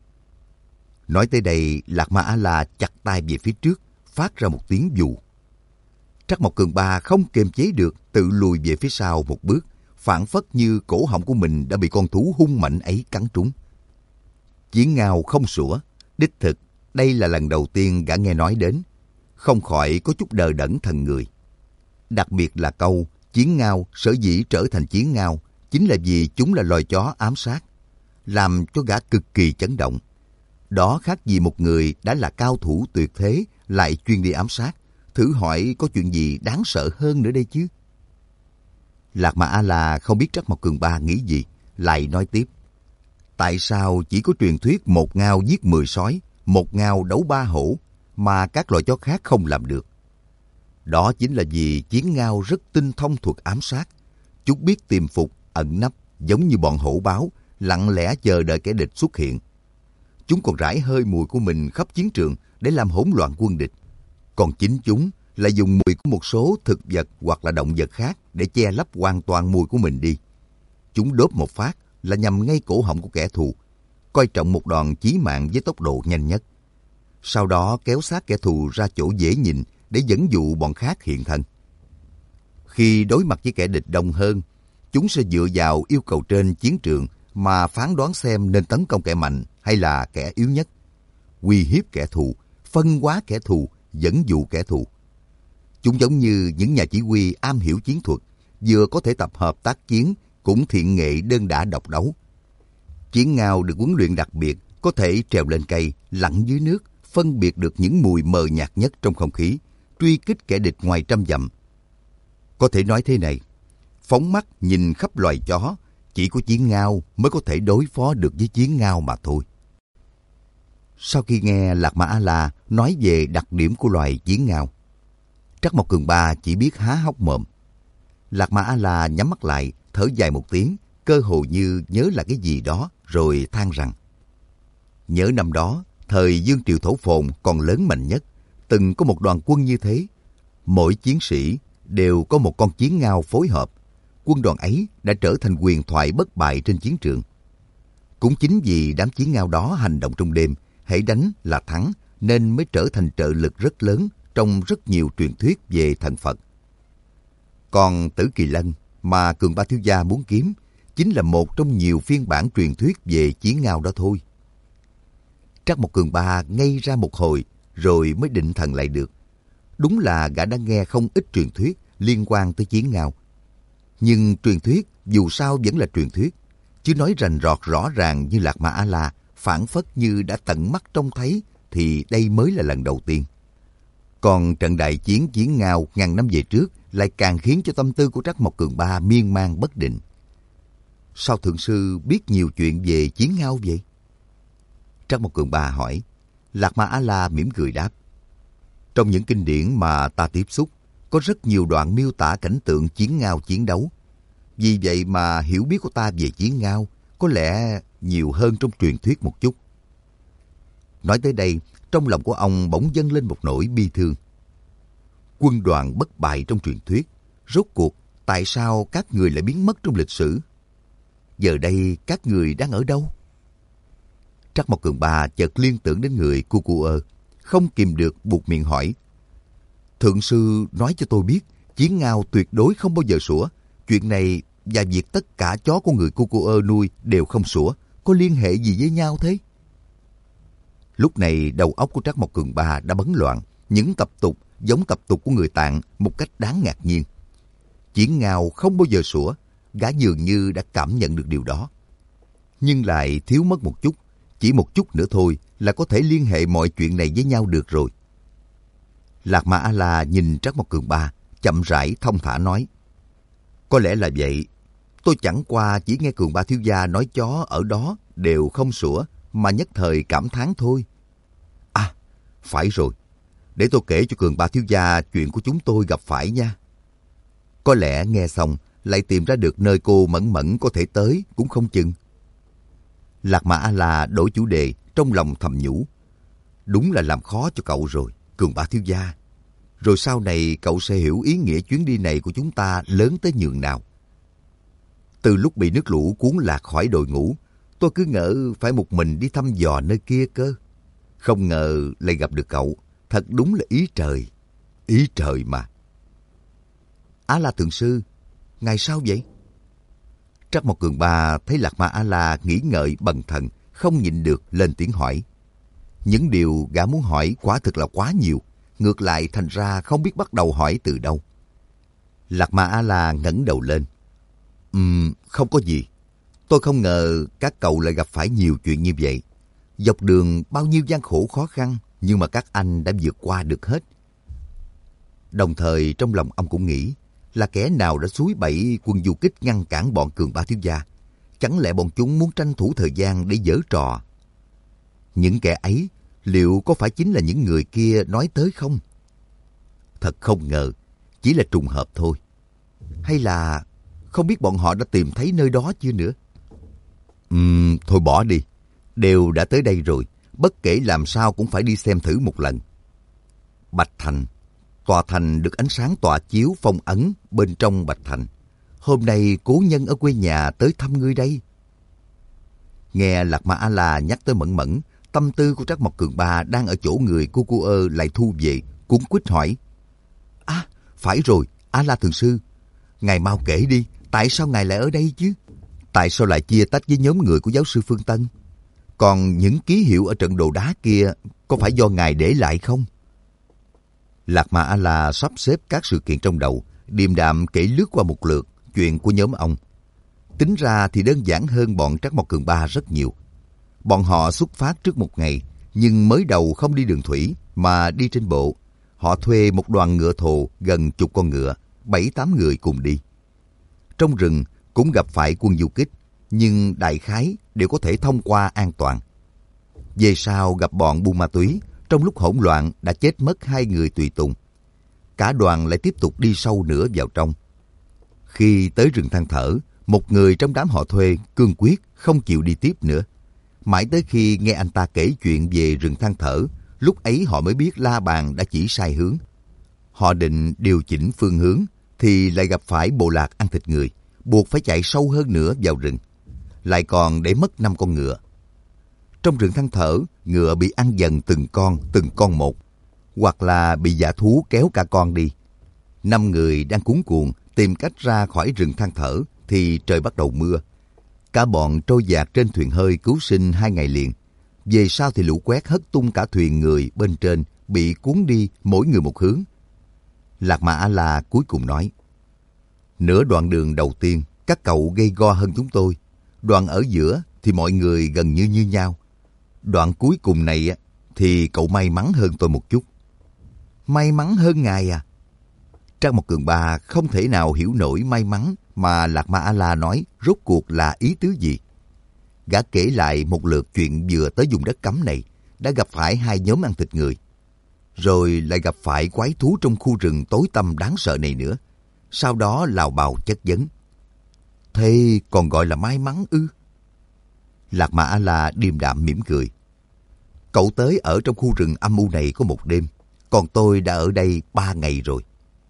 Nói tới đây, Lạc Ma A-la chặt tay về phía trước, phát ra một tiếng dù. Trắc Mộc Cường Ba không kiềm chế được, tự lùi về phía sau một bước, phảng phất như cổ họng của mình đã bị con thú hung mạnh ấy cắn trúng. Chiến Ngao không sủa, đích thực đây là lần đầu tiên gã nghe nói đến, không khỏi có chút đờ đẫn thần người. Đặc biệt là câu Chiến Ngao sở dĩ trở thành Chiến Ngao chính là vì chúng là loài chó ám sát, làm cho gã cực kỳ chấn động. Đó khác gì một người đã là cao thủ tuyệt thế lại chuyên đi ám sát, thử hỏi có chuyện gì đáng sợ hơn nữa đây chứ? Lạc Ma A-la không biết Trắc Mộc Cường Ba nghĩ gì, lại nói tiếp. Tại sao chỉ có truyền thuyết một ngao giết mười sói, một ngao đấu ba hổ, mà các loài chó khác không làm được? Đó chính là vì Chiến Ngao rất tinh thông thuật ám sát. Chúng biết tìm phục, ẩn nấp, giống như bọn hổ báo, lặng lẽ chờ đợi kẻ địch xuất hiện. Chúng còn rải hơi mùi của mình khắp chiến trường để làm hỗn loạn quân địch. Còn chính chúng lại dùng mùi của một số thực vật hoặc là động vật khác để che lấp hoàn toàn mùi của mình đi. Chúng đốt một phát là nhằm ngay cổ họng của kẻ thù, coi trọng một đòn chí mạng với tốc độ nhanh nhất. Sau đó kéo sát kẻ thù ra chỗ dễ nhìn để dẫn dụ bọn khác hiện thân. Khi đối mặt với kẻ địch đông hơn, chúng sẽ dựa vào yêu cầu trên chiến trường mà phán đoán xem nên tấn công kẻ mạnh hay là kẻ yếu nhất, uy hiếp kẻ thù, phân hóa kẻ thù, dẫn dụ kẻ thù. Chúng giống như những nhà chỉ huy am hiểu chiến thuật, vừa có thể tập hợp tác chiến, cũng thiện nghệ đơn đả độc đấu. Chiến Ngao được huấn luyện đặc biệt, có thể trèo lên cây, lặn dưới nước, phân biệt được những mùi mờ nhạt nhất trong không khí, truy kích kẻ địch ngoài trăm dặm. Có thể nói thế này, phóng mắt nhìn khắp loài chó, chỉ có Chiến Ngao mới có thể đối phó được với Chiến Ngao mà thôi. Sau khi nghe Lạc Ma A-la nói về đặc điểm của loài Chiến Ngao, Trắc Mộc Cường Ba chỉ biết há hốc mồm. Lạc Ma A-la nhắm mắt lại, thở dài một tiếng, cơ hồ như nhớ là cái gì đó, rồi than rằng: nhớ năm đó, thời Dương Triều Thổ Phồn còn lớn mạnh nhất, từng có một đoàn quân như thế. Mỗi chiến sĩ đều có một con Chiến Ngao phối hợp. Quân đoàn ấy đã trở thành huyền thoại bất bại trên chiến trường. Cũng chính vì đám Chiến Ngao đó hành động trong đêm, hễ đánh là thắng, nên mới trở thành trợ lực rất lớn trong rất nhiều truyền thuyết về thần Phật. Còn Tử Kỳ Lân mà Cường Ba thiếu gia muốn kiếm chính là một trong nhiều phiên bản truyền thuyết về Chiến Ngao đó thôi. Trắc Mộc Cường Ba ngây ra một hồi rồi mới định thần lại được. Đúng là gã đã nghe không ít truyền thuyết liên quan tới Chiến Ngao. Nhưng truyền thuyết dù sao vẫn là truyền thuyết, chứ nói rành rọt rõ ràng như Lạc Ma A-la, phảng phất như đã tận mắt trông thấy thì đây mới là lần đầu tiên. Còn trận đại chiến Chiến Ngao ngàn năm về trước lại càng khiến cho tâm tư của Trắc Mộc Cường Ba miên man bất định. Sao thượng sư biết nhiều chuyện về Chiến Ngao vậy? Trắc Mộc Cường Ba hỏi. Lạc Ma A-la mỉm cười đáp. Trong những kinh điển mà ta tiếp xúc, có rất nhiều đoạn miêu tả cảnh tượng Chiến Ngao chiến đấu. Vì vậy mà hiểu biết của ta về Chiến Ngao có lẽ nhiều hơn trong truyền thuyết một chút. Nói tới đây, trong lòng của ông bỗng dâng lên một nỗi bi thương. Quân đoàn bất bại trong truyền thuyết, rốt cuộc tại sao các người lại biến mất trong lịch sử? Giờ đây các người đang ở đâu? Trắc Mộc Cường Ba chợt liên tưởng đến người Cu Cu Ơ, không kìm được buột miệng hỏi. Thượng sư nói cho tôi biết, Chiến Ngao tuyệt đối không bao giờ sủa. Chuyện này và việc tất cả chó của người Cu Cu Ơ nuôi đều không sủa, có liên hệ gì với nhau thế? Lúc này đầu óc của Trắc Mộc Cường Ba đã bấn loạn, những tập tục giống tập tục của người Tạng một cách đáng ngạc nhiên. Chiến Ngao không bao giờ sủa, gã dường như đã cảm nhận được điều đó. Nhưng lại thiếu mất một chút, chỉ một chút nữa thôi là có thể liên hệ mọi chuyện này với nhau được rồi. Lạc Ma A-la nhìn Trắc Mộc Cường Ba, chậm rãi thông thả nói. Có lẽ là vậy, tôi chẳng qua chỉ nghe Cường Ba thiếu gia nói chó ở đó đều không sủa, mà nhất thời cảm thán thôi. À, phải rồi, để tôi kể cho Cường Ba thiếu gia chuyện của chúng tôi gặp phải nha. Có lẽ nghe xong lại tìm ra được nơi cô Mẫn Mẫn có thể tới cũng không chừng. Lạc Ma A-la đổi chủ đề, trong lòng thầm nhủ. Đúng là làm khó cho cậu rồi, Cường Ba thiếu gia. Rồi sau này cậu sẽ hiểu ý nghĩa chuyến đi này của chúng ta lớn tới nhường nào. Từ lúc bị nước lũ cuốn lạc khỏi đội ngũ, tôi cứ ngỡ phải một mình đi thăm dò nơi kia cơ. Không ngờ lại gặp được cậu, thật đúng là ý trời. Ý trời mà. Á-la thượng sư, ngài sao vậy? Trắc Mộc Cường Ba thấy Lạc Ma A-la nghĩ ngợi bần thần, không nhịn được lên tiếng hỏi. Những điều gã muốn hỏi quả thực là quá nhiều, ngược lại thành ra không biết bắt đầu hỏi từ đâu. Lạc Ma A-la ngẩng đầu lên. Ừm, không có gì. Tôi không ngờ các cậu lại gặp phải nhiều chuyện như vậy. Dọc đường bao nhiêu gian khổ khó khăn, nhưng mà các anh đã vượt qua được hết. Đồng thời trong lòng ông cũng nghĩ, là kẻ nào đã xúi bẫy quân du kích ngăn cản bọn Cường Ba thiếu gia? Chẳng lẽ bọn chúng muốn tranh thủ thời gian để giở trò? Những kẻ ấy liệu có phải chính là những người kia nói tới không? Thật không ngờ, chỉ là trùng hợp thôi. Hay là không biết bọn họ đã tìm thấy nơi đó chưa nữa? Ừm, thôi bỏ đi. Đều đã tới đây rồi, bất kể làm sao cũng phải đi xem thử một lần. Bạch Thành. Tòa thành được ánh sáng tỏa chiếu phong ấn bên trong Bạch Thành. Hôm nay cố nhân ở quê nhà tới thăm ngươi đây. Nghe Lạc Ma A-la nhắc tới Mẫn Mẫn, tâm tư của Trắc Mộc Cường Ba đang ở chỗ người Cu Cu Ơ lại thu về, cuống quýt hỏi. À, phải rồi, A-la thượng sư. Ngài mau kể đi, tại sao ngài lại ở đây chứ? Tại sao lại chia tách với nhóm người của giáo sư Phương Tân? Còn những ký hiệu ở trận đồ đá kia có phải do ngài để lại không? Lạc Ma A-la sắp xếp các sự kiện trong đầu, điềm đạm kể lướt qua một lượt chuyện của nhóm ông. Tính ra thì đơn giản hơn bọn Trắc Mộc Cường Ba rất nhiều. Bọn họ xuất phát trước một ngày, nhưng mới đầu không đi đường thủy mà đi trên bộ. Họ thuê một đoàn ngựa thồ gần chục con ngựa, bảy tám người cùng đi. Trong rừng cũng gặp phải quân du kích, nhưng đại khái đều có thể thông qua an toàn. Về sau gặp bọn buôn ma túy, trong lúc hỗn loạn đã chết mất hai người tùy tùng. Cả đoàn lại tiếp tục đi sâu nữa vào trong. Khi tới rừng than thở, một người trong đám họ thuê cương quyết không chịu đi tiếp nữa. Mãi tới khi nghe anh ta kể chuyện về rừng than thở, lúc ấy họ mới biết La Bàn đã chỉ sai hướng. Họ định điều chỉnh phương hướng, thì lại gặp phải bộ lạc ăn thịt người, buộc phải chạy sâu hơn nữa vào rừng. Lại còn để mất năm con ngựa. Trong rừng than thở, ngựa bị ăn dần từng con, từng con một. Hoặc là bị dã thú kéo cả con đi. Năm người đang cuống cuồng tìm cách ra khỏi rừng than thở thì trời bắt đầu mưa. Cả bọn trôi dạt trên thuyền hơi cứu sinh hai ngày liền. Về sau thì lũ quét hất tung cả thuyền người bên trên, bị cuốn đi mỗi người một hướng. Lạc Ma A-la cuối cùng nói, nửa đoạn đường đầu tiên, các cậu gây go hơn chúng tôi. Đoạn ở giữa thì mọi người gần như như nhau. Đoạn cuối cùng này thì cậu may mắn hơn tôi một chút. May mắn hơn ngài à? Trang Một Cường Ba không thể nào hiểu nổi may mắn mà Lạc Ma A-la nói rốt cuộc là ý tứ gì. Gã kể lại một lượt chuyện vừa tới vùng đất cấm này, đã gặp phải hai nhóm ăn thịt người. Rồi lại gặp phải quái thú trong khu rừng tối tăm đáng sợ này nữa. Sau đó lào bào chất vấn. Thế còn gọi là may mắn ư? Lạc Ma A-la điềm đạm mỉm cười. Cậu tới ở trong khu rừng âm u này có một đêm, còn tôi đã ở đây ba ngày rồi.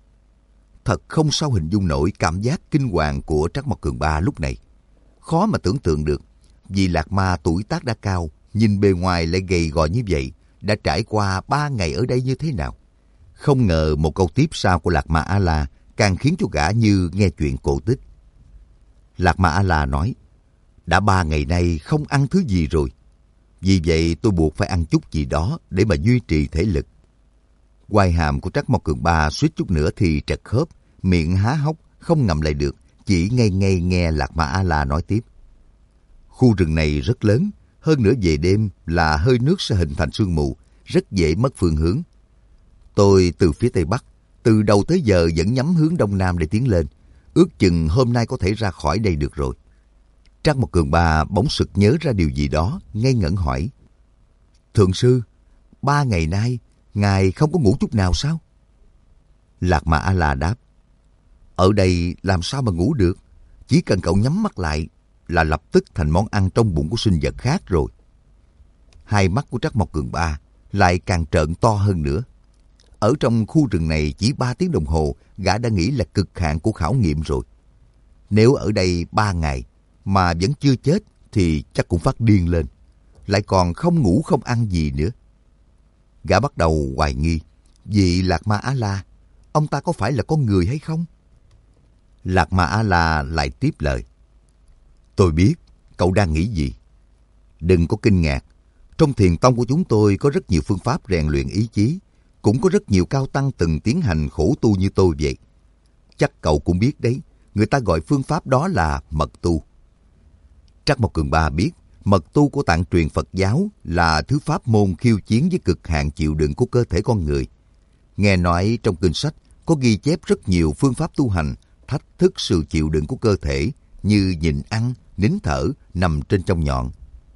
Thật không sao hình dung nổi cảm giác kinh hoàng của Trắc Mộc Cường Ba lúc này. Khó mà tưởng tượng được, vì Lạc Ma tuổi tác đã cao, nhìn bề ngoài lại gầy gò như vậy, đã trải qua ba ngày ở đây như thế nào. Không ngờ một câu tiếp sau của Lạc Ma A-la càng khiến cho gã như nghe chuyện cổ tích. Lạc Ma A-la nói, đã ba ngày nay không ăn thứ gì rồi. Vì vậy tôi buộc phải ăn chút gì đó để mà duy trì thể lực. Quai hàm của Trắc Mộc Cường Ba suýt chút nữa thì trật khớp, miệng há hốc, không ngậm lại được, chỉ ngây ngây nghe Lạc Ma A-la nói tiếp. Khu rừng này rất lớn, hơn nữa về đêm là hơi nước sẽ hình thành sương mù, rất dễ mất phương hướng. Tôi từ phía tây bắc, từ đầu tới giờ vẫn nhắm hướng đông nam để tiến lên. Ước chừng hôm nay có thể ra khỏi đây được rồi. Trắc Mộc Cường Ba bỗng sực nhớ ra điều gì đó, ngây ngẩn hỏi. Thượng sư, ba ngày nay, ngài không có ngủ chút nào sao? Lạc Ma A-la đáp. Ở đây làm sao mà ngủ được? Chỉ cần cậu nhắm mắt lại là lập tức thành món ăn trong bụng của sinh vật khác rồi. Hai mắt của Trắc Mộc Cường Ba lại càng trợn to hơn nữa. Ở trong khu rừng này chỉ ba tiếng đồng hồ, gã đã nghĩ là cực hạn của khảo nghiệm rồi. Nếu ở đây ba ngày mà vẫn chưa chết thì chắc cũng phát điên lên. Lại còn không ngủ không ăn gì nữa. Gã bắt đầu hoài nghi, vì Lạc Ma A-la, ông ta có phải là con người hay không? Lạc Ma A-la lại tiếp lời. Tôi biết cậu đang nghĩ gì. Đừng có kinh ngạc. Trong thiền tông của chúng tôi có rất nhiều phương pháp rèn luyện ý chí. Cũng có rất nhiều cao tăng từng tiến hành khổ tu như tôi vậy. Chắc cậu cũng biết đấy, người ta gọi phương pháp đó là mật tu. Trắc Mộc Cường Ba biết, mật tu của Tạng truyền Phật giáo là thứ pháp môn khiêu chiến với cực hạn chịu đựng của cơ thể con người. Nghe nói trong kinh sách có ghi chép rất nhiều phương pháp tu hành thách thức sự chịu đựng của cơ thể, như nhịn ăn, nín thở, nằm trên trong nhọn.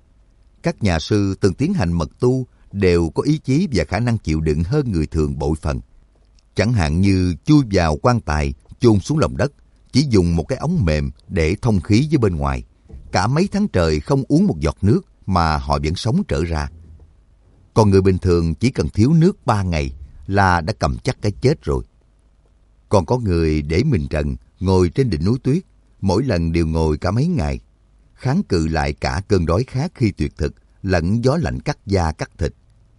Các nhà sư từng tiến hành mật tu đều có ý chí và khả năng chịu đựng hơn người thường bội phần. Chẳng hạn như chui vào quan tài, chôn xuống lòng đất, chỉ dùng một cái ống mềm để thông khí với bên ngoài. Cả mấy tháng trời không uống một giọt nước mà họ vẫn sống trở ra. Còn người bình thường chỉ cần thiếu nước ba ngày là đã cầm chắc cái chết rồi. Còn có người để mình trần, ngồi trên đỉnh núi tuyết, mỗi lần đều ngồi cả mấy ngày, kháng cự lại cả cơn đói khát khi tuyệt thực, lẫn gió lạnh cắt da cắt thịt.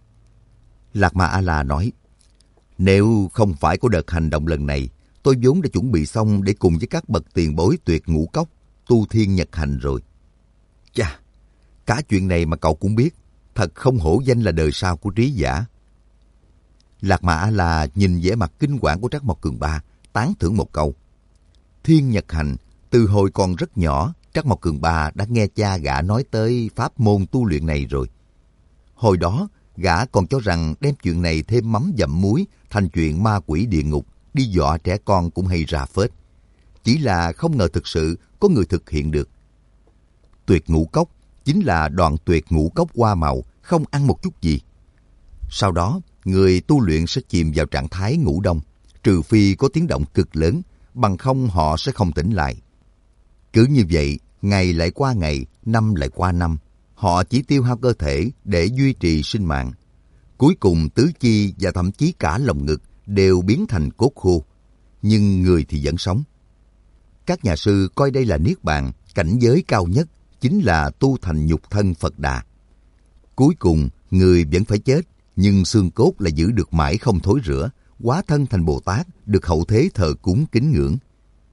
Lạc Ma A-la nói, nếu không phải có đợt hành động lần này, tôi vốn đã chuẩn bị xong để cùng với các bậc tiền bối tuyệt ngũ cốc, tu thiên nhật hành rồi. Chà, cả chuyện này mà cậu cũng biết, thật không hổ danh là đời sau của trí giả. Lạc Ma A-la nhìn vẻ mặt kinh quản của Trắc Mộc Cường Ba, tán thưởng một câu. Thiên nhật hành, từ hồi còn rất nhỏ, Trắc Mộc Cường Ba đã nghe cha gã nói tới pháp môn tu luyện này rồi. Hồi đó, gã còn cho rằng đem chuyện này thêm mắm dặm muối thành chuyện ma quỷ địa ngục, đi dọa trẻ con cũng hay ra phết. Chỉ là không ngờ thực sự có người thực hiện được. Tuyệt ngũ cốc chính là đoạn tuyệt ngũ cốc hoa màu, không ăn một chút gì. Sau đó, người tu luyện sẽ chìm vào trạng thái ngủ đông, trừ phi có tiếng động cực lớn, bằng không họ sẽ không tỉnh lại. Cứ như vậy, ngày lại qua ngày, năm lại qua năm, họ chỉ tiêu hao cơ thể để duy trì sinh mạng. Cuối cùng tứ chi và thậm chí cả lồng ngực đều biến thành cốt khô, nhưng người thì vẫn sống. Các nhà sư coi đây là niết bàn, cảnh giới cao nhất, chính là tu thành nhục thân Phật Đà. Cuối cùng, người vẫn phải chết, nhưng xương cốt lại giữ được mãi không thối rữa, hóa thân thành Bồ Tát, được hậu thế thờ cúng kính ngưỡng.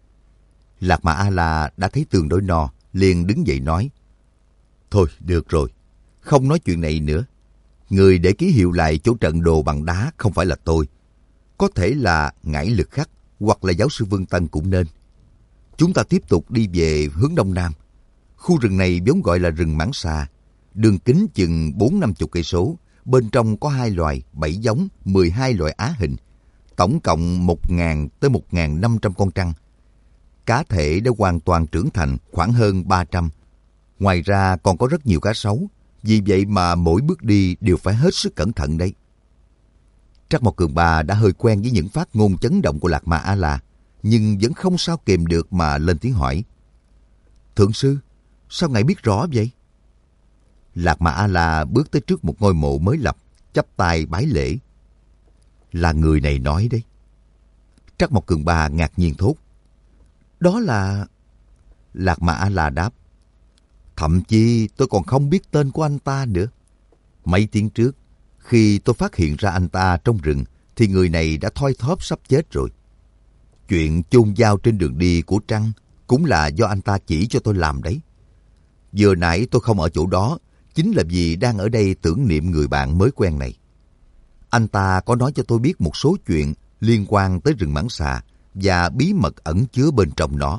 Lạc Mà A-la đã thấy tương đối no, liền đứng dậy nói: Thôi được rồi, không nói chuyện này nữa. Người để ký hiệu lại chỗ trận đồ bằng đá không phải là tôi. Có thể là Ngải Lực Khắc hoặc là giáo sư Vương Tân cũng nên. Chúng ta tiếp tục đi về hướng đông nam. Khu rừng này vốn gọi là rừng Mãng Xà, đường kính chừng bốn năm chục cây số. Bên trong có hai loài, bảy giống, mười hai loại á hình, tổng cộng một nghìn tới một nghìn năm trăm con trăng. Cá thể đã hoàn toàn trưởng thành khoảng hơn ba trăm. Ngoài ra còn có rất nhiều cá sấu, vì vậy mà mỗi bước đi đều phải hết sức cẩn thận đấy. Trắc Mộc Cường Ba đã hơi quen với những phát ngôn chấn động của Lạc Ma A-la, nhưng vẫn không sao kềm được mà lên tiếng hỏi: Thượng sư, sao ngài biết rõ vậy? Lạc Ma A-la bước tới trước một ngôi mộ mới lập, chắp tay bái lễ. Là người này nói đấy. Trắc Mộc Cường Ba ngạc nhiên thốt: Đó là... Lạc Ma A-la đáp: Thậm chí tôi còn không biết tên của anh ta nữa. Mấy tiếng trước, khi tôi phát hiện ra anh ta trong rừng, thì người này đã thoi thóp sắp chết rồi. Chuyện chôn dao trên đường đi của Trăng cũng là do anh ta chỉ cho tôi làm đấy. Vừa nãy tôi không ở chỗ đó, chính là vì đang ở đây tưởng niệm người bạn mới quen này. Anh ta có nói cho tôi biết một số chuyện liên quan tới rừng Mãng Xà và bí mật ẩn chứa bên trong nó.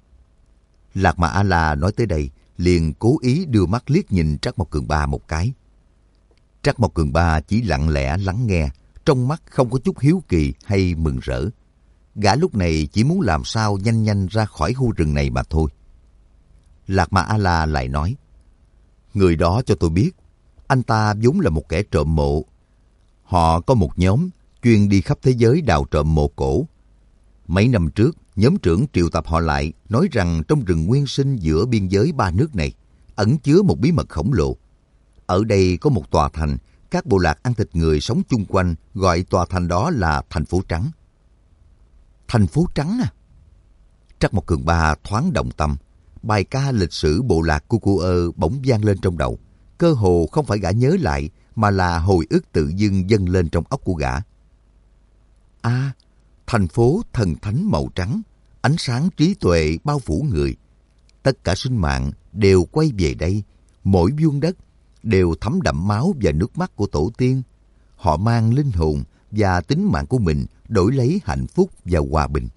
Lạc Ma A-la nói tới đây, liền cố ý đưa mắt liếc nhìn Trắc Mộc Cường Ba một cái. Trắc Mộc Cường Ba chỉ lặng lẽ lắng nghe, trong mắt không có chút hiếu kỳ hay mừng rỡ. Gã lúc này chỉ muốn làm sao nhanh nhanh ra khỏi khu rừng này mà thôi. Lạc Ma A-la lại nói: Người đó cho tôi biết, anh ta vốn là một kẻ trộm mộ. Họ có một nhóm chuyên đi khắp thế giới đào trộm mộ cổ. Mấy năm trước, nhóm trưởng triệu tập họ lại, nói rằng trong rừng nguyên sinh giữa biên giới ba nước này ẩn chứa một bí mật khổng lồ. Ở đây có một tòa thành, các bộ lạc ăn thịt người sống chung quanh gọi tòa thành đó là thành phố Trắng. Thành phố Trắng à? Trắc Mộc Cường Ba thoáng động tâm. Bài ca lịch sử bộ lạc Cu-cu-ơ bỗng vang lên trong đầu. Cơ hồ không phải gã nhớ lại, mà là hồi ức tự dưng dâng lên trong óc của gã. À, thành phố thần thánh màu trắng, ánh sáng trí tuệ bao phủ người. Tất cả sinh mạng đều quay về đây, mỗi vuông đất đều thấm đậm máu và nước mắt của tổ tiên. Họ mang linh hồn và tính mạng của mình đổi lấy hạnh phúc và hòa bình.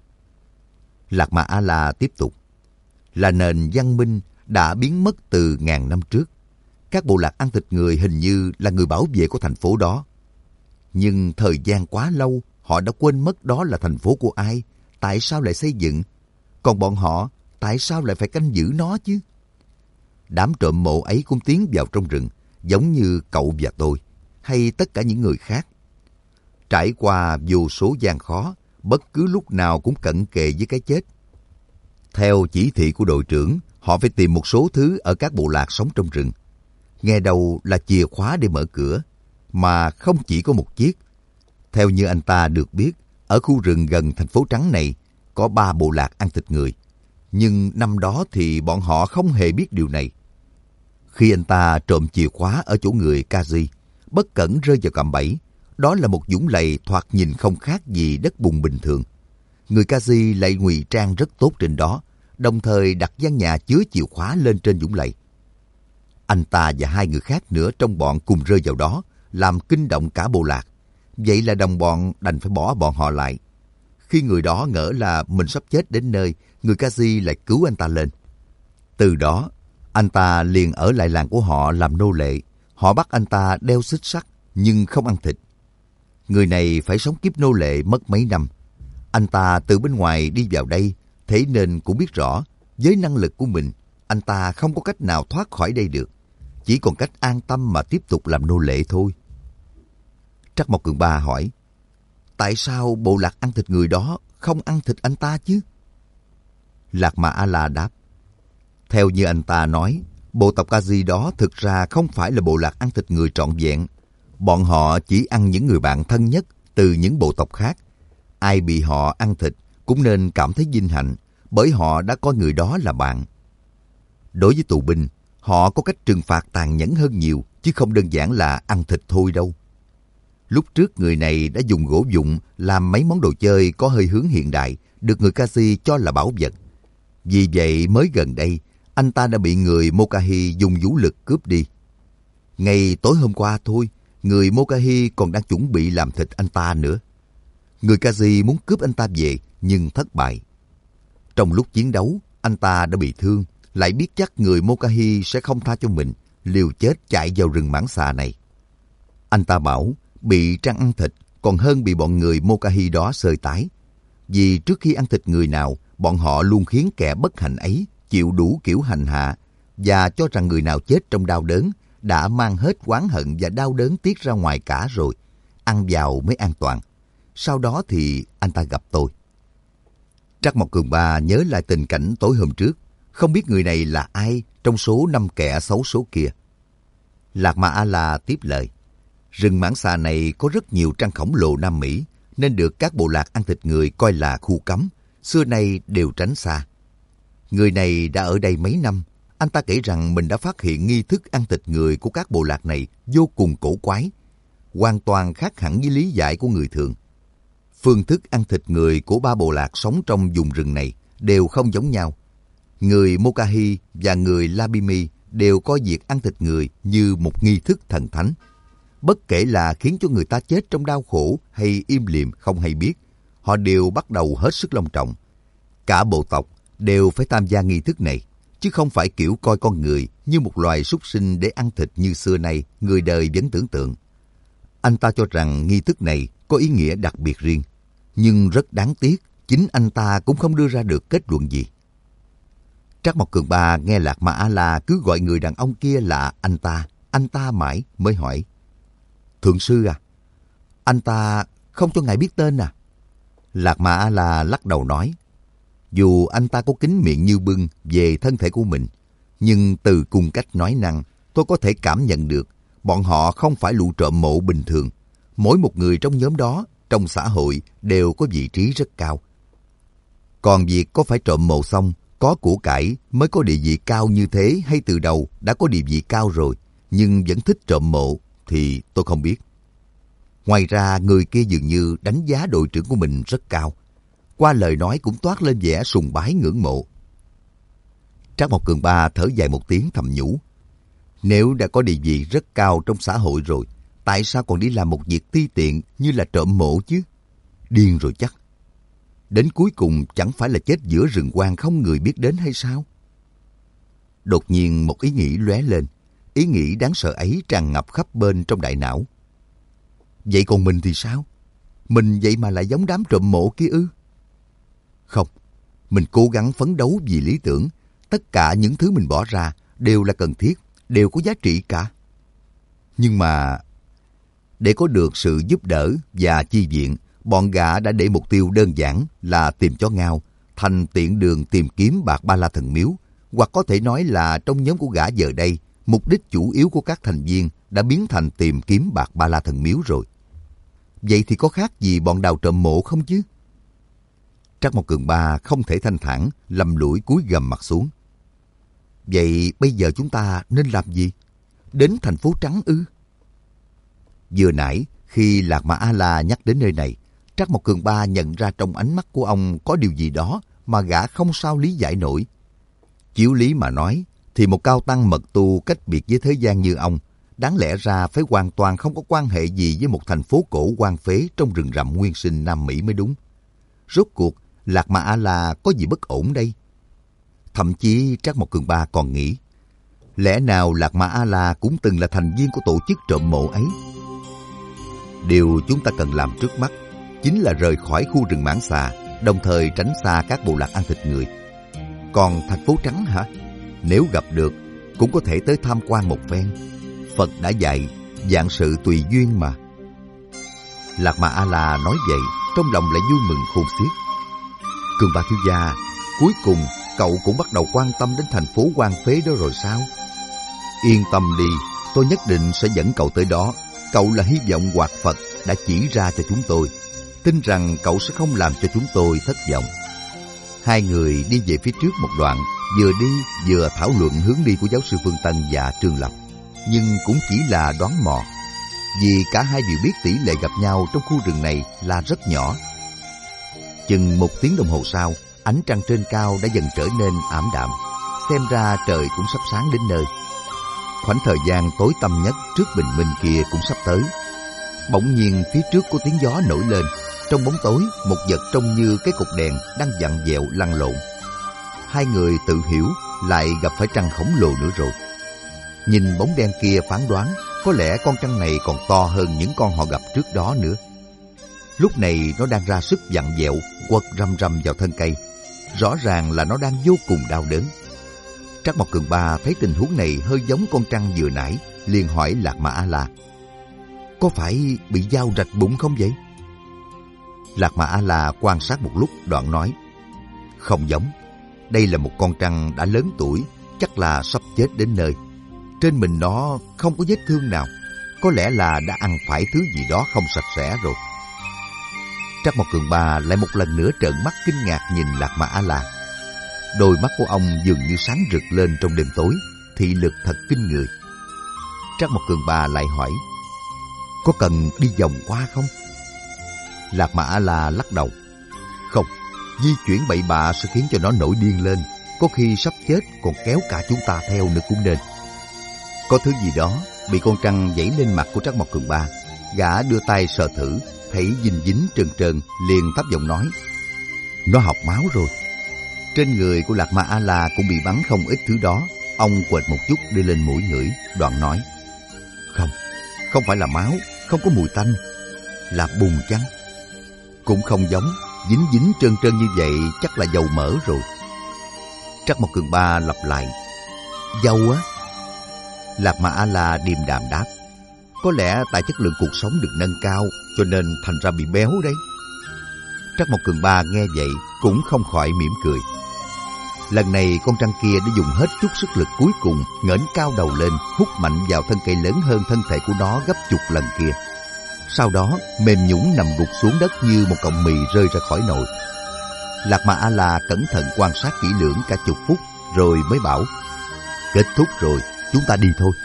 Lạc Ma A-la tiếp tục: Là nền văn minh đã biến mất từ ngàn năm trước. Các bộ lạc ăn thịt người hình như là người bảo vệ của thành phố đó. Nhưng thời gian quá lâu, họ đã quên mất đó là thành phố của ai, tại sao lại xây dựng. Còn bọn họ, tại sao lại phải canh giữ nó chứ? Đám trộm mộ ấy cũng tiến vào trong rừng, giống như cậu và tôi, hay tất cả những người khác. Trải qua vô số gian khó, bất cứ lúc nào cũng cận kề với cái chết. Theo chỉ thị của đội trưởng, họ phải tìm một số thứ ở các bộ lạc sống trong rừng. Nghe đầu là chìa khóa để mở cửa, mà không chỉ có một chiếc. Theo như anh ta được biết, ở khu rừng gần thành phố Trắng này có ba bộ lạc ăn thịt người. Nhưng năm đó thì bọn họ không hề biết điều này. Khi anh ta trộm chìa khóa ở chỗ người Kazi, bất cẩn rơi vào cạm bẫy. Đó là một dũng lầy thoạt nhìn không khác gì đất bùn bình thường. Người Kazi lại ngụy trang rất tốt trên đó, đồng thời đặt gian nhà chứa chìa khóa lên trên dũng lầy. Anh ta và hai người khác nữa trong bọn cùng rơi vào đó, làm kinh động cả bộ lạc. Vậy là đồng bọn đành phải bỏ bọn họ lại. Khi người đó ngỡ là mình sắp chết đến nơi, người Kazi lại cứu anh ta lên. Từ đó, anh ta liền ở lại làng của họ làm nô lệ. Họ bắt anh ta đeo xích sắt, nhưng không ăn thịt. Người này phải sống kiếp nô lệ mất mấy năm. Anh ta từ bên ngoài đi vào đây, thế nên cũng biết rõ, với năng lực của mình, anh ta không có cách nào thoát khỏi đây được. Chỉ còn cách an tâm mà tiếp tục làm nô lệ thôi. Trắc Mộc Cường Ba hỏi: Tại sao bộ lạc ăn thịt người đó không ăn thịt anh ta chứ? Lạc Ma A-la đáp: Theo như anh ta nói, bộ tộc Kazi đó thực ra không phải là bộ lạc ăn thịt người trọn vẹn. Bọn họ chỉ ăn những người bạn thân nhất từ những bộ tộc khác. Ai bị họ ăn thịt cũng nên cảm thấy vinh hạnh, bởi họ đã coi người đó là bạn. Đối với tù binh, họ có cách trừng phạt tàn nhẫn hơn nhiều, chứ không đơn giản là ăn thịt thôi đâu. Lúc trước người này đã dùng gỗ vụn làm mấy món đồ chơi có hơi hướng hiện đại, được người Kazi cho là bảo vật. Vì vậy mới gần đây, anh ta đã bị người Mokahi dùng vũ lực cướp đi. Ngay tối hôm qua thôi, người Mokahi còn đang chuẩn bị làm thịt anh ta nữa. Người Kazi muốn cướp anh ta về nhưng thất bại. Trong lúc chiến đấu, anh ta đã bị thương, lại biết chắc người Mokahi sẽ không tha cho mình, liều chết chạy vào rừng mãng xà này. Anh ta bảo bị trăng ăn thịt còn hơn bị bọn người Mokahi đó xơi tái. Vì trước khi ăn thịt người nào, bọn họ luôn khiến kẻ bất hạnh ấy chịu đủ kiểu hành hạ và cho rằng người nào chết trong đau đớn đã mang hết oán hận và đau đớn tiết ra ngoài cả rồi. Ăn vào mới an toàn. Sau đó thì anh ta gặp tôi. Trắc Mộc Cường Ba nhớ lại tình cảnh tối hôm trước. Không biết người này là ai trong số năm kẻ xấu số kia. Lạc Ma A-la tiếp lời. Rừng mãng xà này có rất nhiều trăng khổng lồ Nam Mỹ, nên được các bộ lạc ăn thịt người coi là khu cấm, xưa nay đều tránh xa. Người này đã ở đây mấy năm. Anh ta kể rằng mình đã phát hiện nghi thức ăn thịt người của các bộ lạc này vô cùng cổ quái, hoàn toàn khác hẳn với lý giải của người thường. Phương thức ăn thịt người của ba bộ lạc sống trong vùng rừng này đều không giống nhau. Người Mokahi và người Labimi đều coi việc ăn thịt người như một nghi thức thần thánh. Bất kể là khiến cho người ta chết trong đau khổ hay im lìm không hay biết, họ đều bắt đầu hết sức long trọng. Cả bộ tộc đều phải tham gia nghi thức này, chứ không phải kiểu coi con người như một loài súc sinh để ăn thịt như xưa nay người đời vẫn tưởng tượng. Anh ta cho rằng nghi thức này có ý nghĩa đặc biệt riêng, nhưng rất đáng tiếc, chính anh ta cũng không đưa ra được kết luận gì. Trắc Mộc Cường Ba nghe Lạc Ma A-la cứ gọi người đàn ông kia là anh ta, anh ta mãi mới hỏi. Thượng sư à, anh ta không cho ngài biết tên à? Lạc Ma A-la lắc đầu nói. Dù anh ta có kín miệng như bưng về thân thể của mình, nhưng từ cung cách nói năng, tôi có thể cảm nhận được bọn họ không phải lũ trộm mộ bình thường. Mỗi một người trong nhóm đó, trong xã hội đều có vị trí rất cao. Còn việc có phải trộm mộ xong, có của cải mới có địa vị cao như thế hay từ đầu đã có địa vị cao rồi, nhưng vẫn thích trộm mộ thì tôi không biết. Ngoài ra, người kia dường như đánh giá đội trưởng của mình rất cao. Qua lời nói cũng toát lên vẻ sùng bái ngưỡng mộ. Trác Mộc Cường Ba thở dài một tiếng thầm nhủ. Nếu đã có địa vị rất cao trong xã hội rồi, tại sao còn đi làm một việc ti tiện như là trộm mộ chứ? Điên rồi chắc. Đến cuối cùng chẳng phải là chết giữa rừng hoang không người biết đến hay sao? Đột nhiên một ý nghĩ lóe lên. Ý nghĩ đáng sợ ấy tràn ngập khắp bên trong đại não. Vậy còn mình thì sao? Mình vậy mà lại giống đám trộm mộ kia ư? Không, mình cố gắng phấn đấu vì lý tưởng. Tất cả những thứ mình bỏ ra đều là cần thiết, đều có giá trị cả. Nhưng mà để có được sự giúp đỡ và chi viện, bọn gã đã để mục tiêu đơn giản là tìm chó ngao thành tiện đường tìm kiếm bạc Ba La Thần Miếu, hoặc có thể nói là trong nhóm của gã giờ đây, mục đích chủ yếu của các thành viên đã biến thành tìm kiếm bạc Ba La Thần Miếu rồi. Vậy thì có khác gì bọn đào trộm mộ không chứ? Trắc Mộc Cường Ba không thể thanh thản, lầm lũi cúi gằm mặt xuống. Vậy bây giờ chúng ta nên làm gì? Đến thành phố Trắng ư? Vừa nãy, khi Lạc Ma A-la nhắc đến nơi này, Trắc Mộc Cường Ba nhận ra trong ánh mắt của ông có điều gì đó mà gã không sao lý giải nổi. Chiếu lý mà nói, thì một cao tăng mật tu cách biệt với thế gian như ông, đáng lẽ ra phải hoàn toàn không có quan hệ gì với một thành phố cổ hoang phế trong rừng rậm nguyên sinh Nam Mỹ mới đúng. Rốt cuộc, Lạc Ma A-la có gì bất ổn đây? Thậm chí Trắc Mộc Cường Ba còn nghĩ, lẽ nào Lạc Ma A-la cũng từng là thành viên của tổ chức trộm mộ ấy? Điều chúng ta cần làm trước mắt chính là rời khỏi khu rừng mãng xà, đồng thời tránh xa các bộ lạc ăn thịt người. Còn thành phố Trắng hả? Nếu gặp được, cũng có thể tới tham quan một phen. Phật đã dạy, vạn sự tùy duyên mà. Lạc Ma A-la nói vậy, trong lòng lại vui mừng khôn xiết. Cường Ba thiếu gia, cuối cùng cậu cũng bắt đầu quan tâm đến thành phố hoang phế đó rồi sao? Yên tâm đi, tôi nhất định sẽ dẫn cậu tới đó. Cậu là hy vọng Hoạt Phật đã chỉ ra cho chúng tôi. Tin rằng cậu sẽ không làm cho chúng tôi thất vọng. Hai người đi về phía trước một đoạn, vừa đi vừa thảo luận hướng đi của giáo sư Phương Tân và Trương Lập. Nhưng cũng chỉ là đoán mò, vì cả hai đều biết tỷ lệ gặp nhau trong khu rừng này là rất nhỏ. Chừng một tiếng đồng hồ sau, Ánh trăng trên cao đã dần trở nên ảm đạm, xem ra trời cũng sắp sáng đến nơi. Khoảnh thời gian tối tăm nhất trước bình minh kia cũng sắp tới. Bỗng nhiên phía trước có tiếng gió nổi lên. Trong bóng tối, một vật trông như cái cột đèn đang vặn vẹo lăn lộn. Hai người tự hiểu lại gặp phải trăng khổng lồ nữa rồi. Nhìn bóng đen kia phán đoán, có lẽ con trăng này còn to hơn những con họ gặp trước đó nữa. Lúc này nó đang ra sức vặn vẹo, quật răm răm vào thân cây. Rõ ràng là nó đang vô cùng đau đớn. Trắc Mộc Cường Ba thấy tình huống này hơi giống con trăng vừa nãy, liền hỏi Lạc Ma A-la: có phải bị dao rạch bụng không vậy? Lạc Ma A-la quan sát một lúc đoạn nói: không giống. Đây là một con trăng đã lớn tuổi, chắc là sắp chết đến nơi. Trên mình nó không có vết thương nào, có lẽ là đã ăn phải thứ gì đó không sạch sẽ rồi. Trắc Mộc Cường Ba lại một lần nữa trợn mắt kinh ngạc nhìn Lạc Ma A-la. Đôi mắt của ông dường như sáng rực lên trong đêm tối, thị lực thật kinh người. Trắc Mộc Cường Ba lại hỏi: có cần đi vòng qua không? Lạc Ma A-la lắc đầu: không, di chuyển bậy bạ sẽ khiến cho nó nổi điên lên, có khi sắp chết còn kéo cả chúng ta theo nữa cũng nên. Có thứ gì đó bị con trăng dẫy lên mặt của Trắc Mộc Cường Ba. Gã đưa tay sờ thử, thấy dính dính trơn trơn, liền thấp giọng nói: nó học máu rồi. Trên người của Lạc Ma A-la cũng bị bắn không ít thứ đó. Ông quệt một chút đưa lên mũi ngửi, đoạn nói: không, không phải là máu, không có mùi tanh. Là bùn chăng? Cũng không giống, dính dính trơn trơn như vậy chắc là dầu mỡ rồi. Trắc Mộc Cường Ba lặp lại: dầu á? Lạc Ma A-la điềm đạm đáp: có lẽ tại chất lượng cuộc sống được nâng cao, cho nên thành ra bị béo đấy. Trắc Mộc Cường Ba nghe vậy cũng không khỏi mỉm cười. Lần này con trăng kia đã dùng hết chút sức lực cuối cùng, ngẩng cao đầu lên, hút mạnh vào thân cây lớn hơn thân thể của nó gấp chục lần kia. Sau đó mềm nhũn nằm gục xuống đất như một cọng mì rơi ra khỏi nồi. Lạc Ma A-la cẩn thận quan sát kỹ lưỡng cả chục phút rồi mới bảo: kết thúc rồi, chúng ta đi thôi.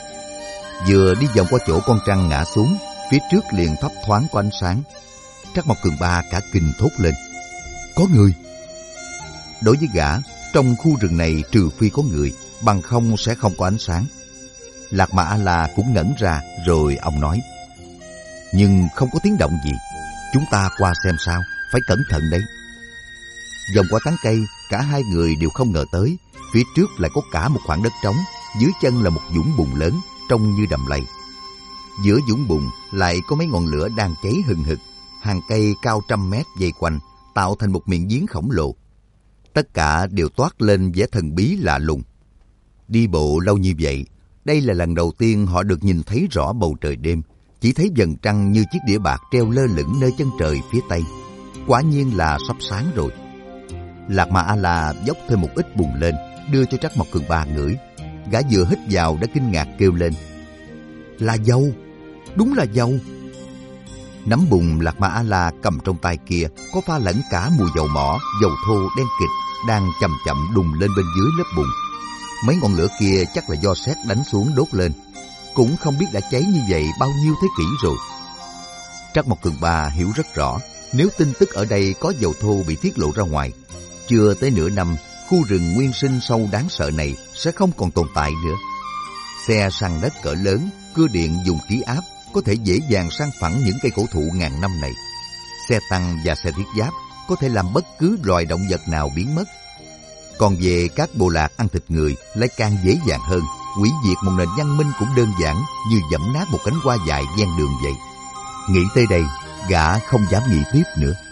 Vừa đi vòng qua chỗ con trăng ngã xuống, phía trước liền thấp thoáng có ánh sáng. Trắc Mộc Cường Ba cả kinh thốt lên: có người! Đối với gã, trong khu rừng này trừ phi có người, bằng không sẽ không có ánh sáng. Lạc Ma A-la cũng ngẩn ra, rồi ông nói: nhưng không có tiếng động gì, chúng ta qua xem sao, phải cẩn thận đấy. Vòng qua tán cây, cả hai người đều không ngờ tới, phía trước lại có cả một khoảng đất trống, dưới chân là một vũng bùn lớn, trông như đầm lầy. Giữa vũng bùn lại có mấy ngọn lửa đang cháy hừng hực, hàng cây cao trăm mét vây quanh, tạo thành một miệng giếng khổng lồ. Tất cả đều toát lên vẻ thần bí lạ lùng. Đi bộ lâu như vậy, đây là lần đầu tiên họ được nhìn thấy rõ bầu trời đêm, chỉ thấy vầng trăng như chiếc đĩa bạc treo lơ lửng nơi chân trời phía tây. Quả nhiên là sắp sáng rồi. Lạc Ma A-la dốc thêm một ít bùn lên, đưa cho Trắc Mộc Cường Ba ngửi. Gã vừa hít vào đã kinh ngạc kêu lên: là dầu, đúng là dầu. Nắm bùn Lạc Ma A-la cầm trong tay kia có pha lẫn cả mùi dầu mỏ, dầu thô đen kịt đang chậm chậm đùng lên bên dưới lớp bùn. Mấy ngọn lửa kia chắc là do sét đánh xuống đốt lên, cũng không biết đã cháy như vậy bao nhiêu thế kỷ rồi. Trắc Mộc Cường Ba hiểu rất rõ, nếu tin tức ở đây có dầu thô bị tiết lộ ra ngoài, chưa tới nửa năm, khu rừng nguyên sinh sâu đáng sợ này sẽ không còn tồn tại nữa. Xe săn đất cỡ lớn, cưa điện dùng khí áp có thể dễ dàng san phẳng những cây cổ thụ ngàn năm này. Xe tăng và xe thiết giáp có thể làm bất cứ loài động vật nào biến mất. Còn về các bộ lạc ăn thịt người lại càng dễ dàng hơn, hủy diệt một nền văn minh cũng đơn giản như giẫm nát một cánh hoa dài ven đường vậy. Nghĩ tới đây, gã không dám nghĩ tiếp nữa.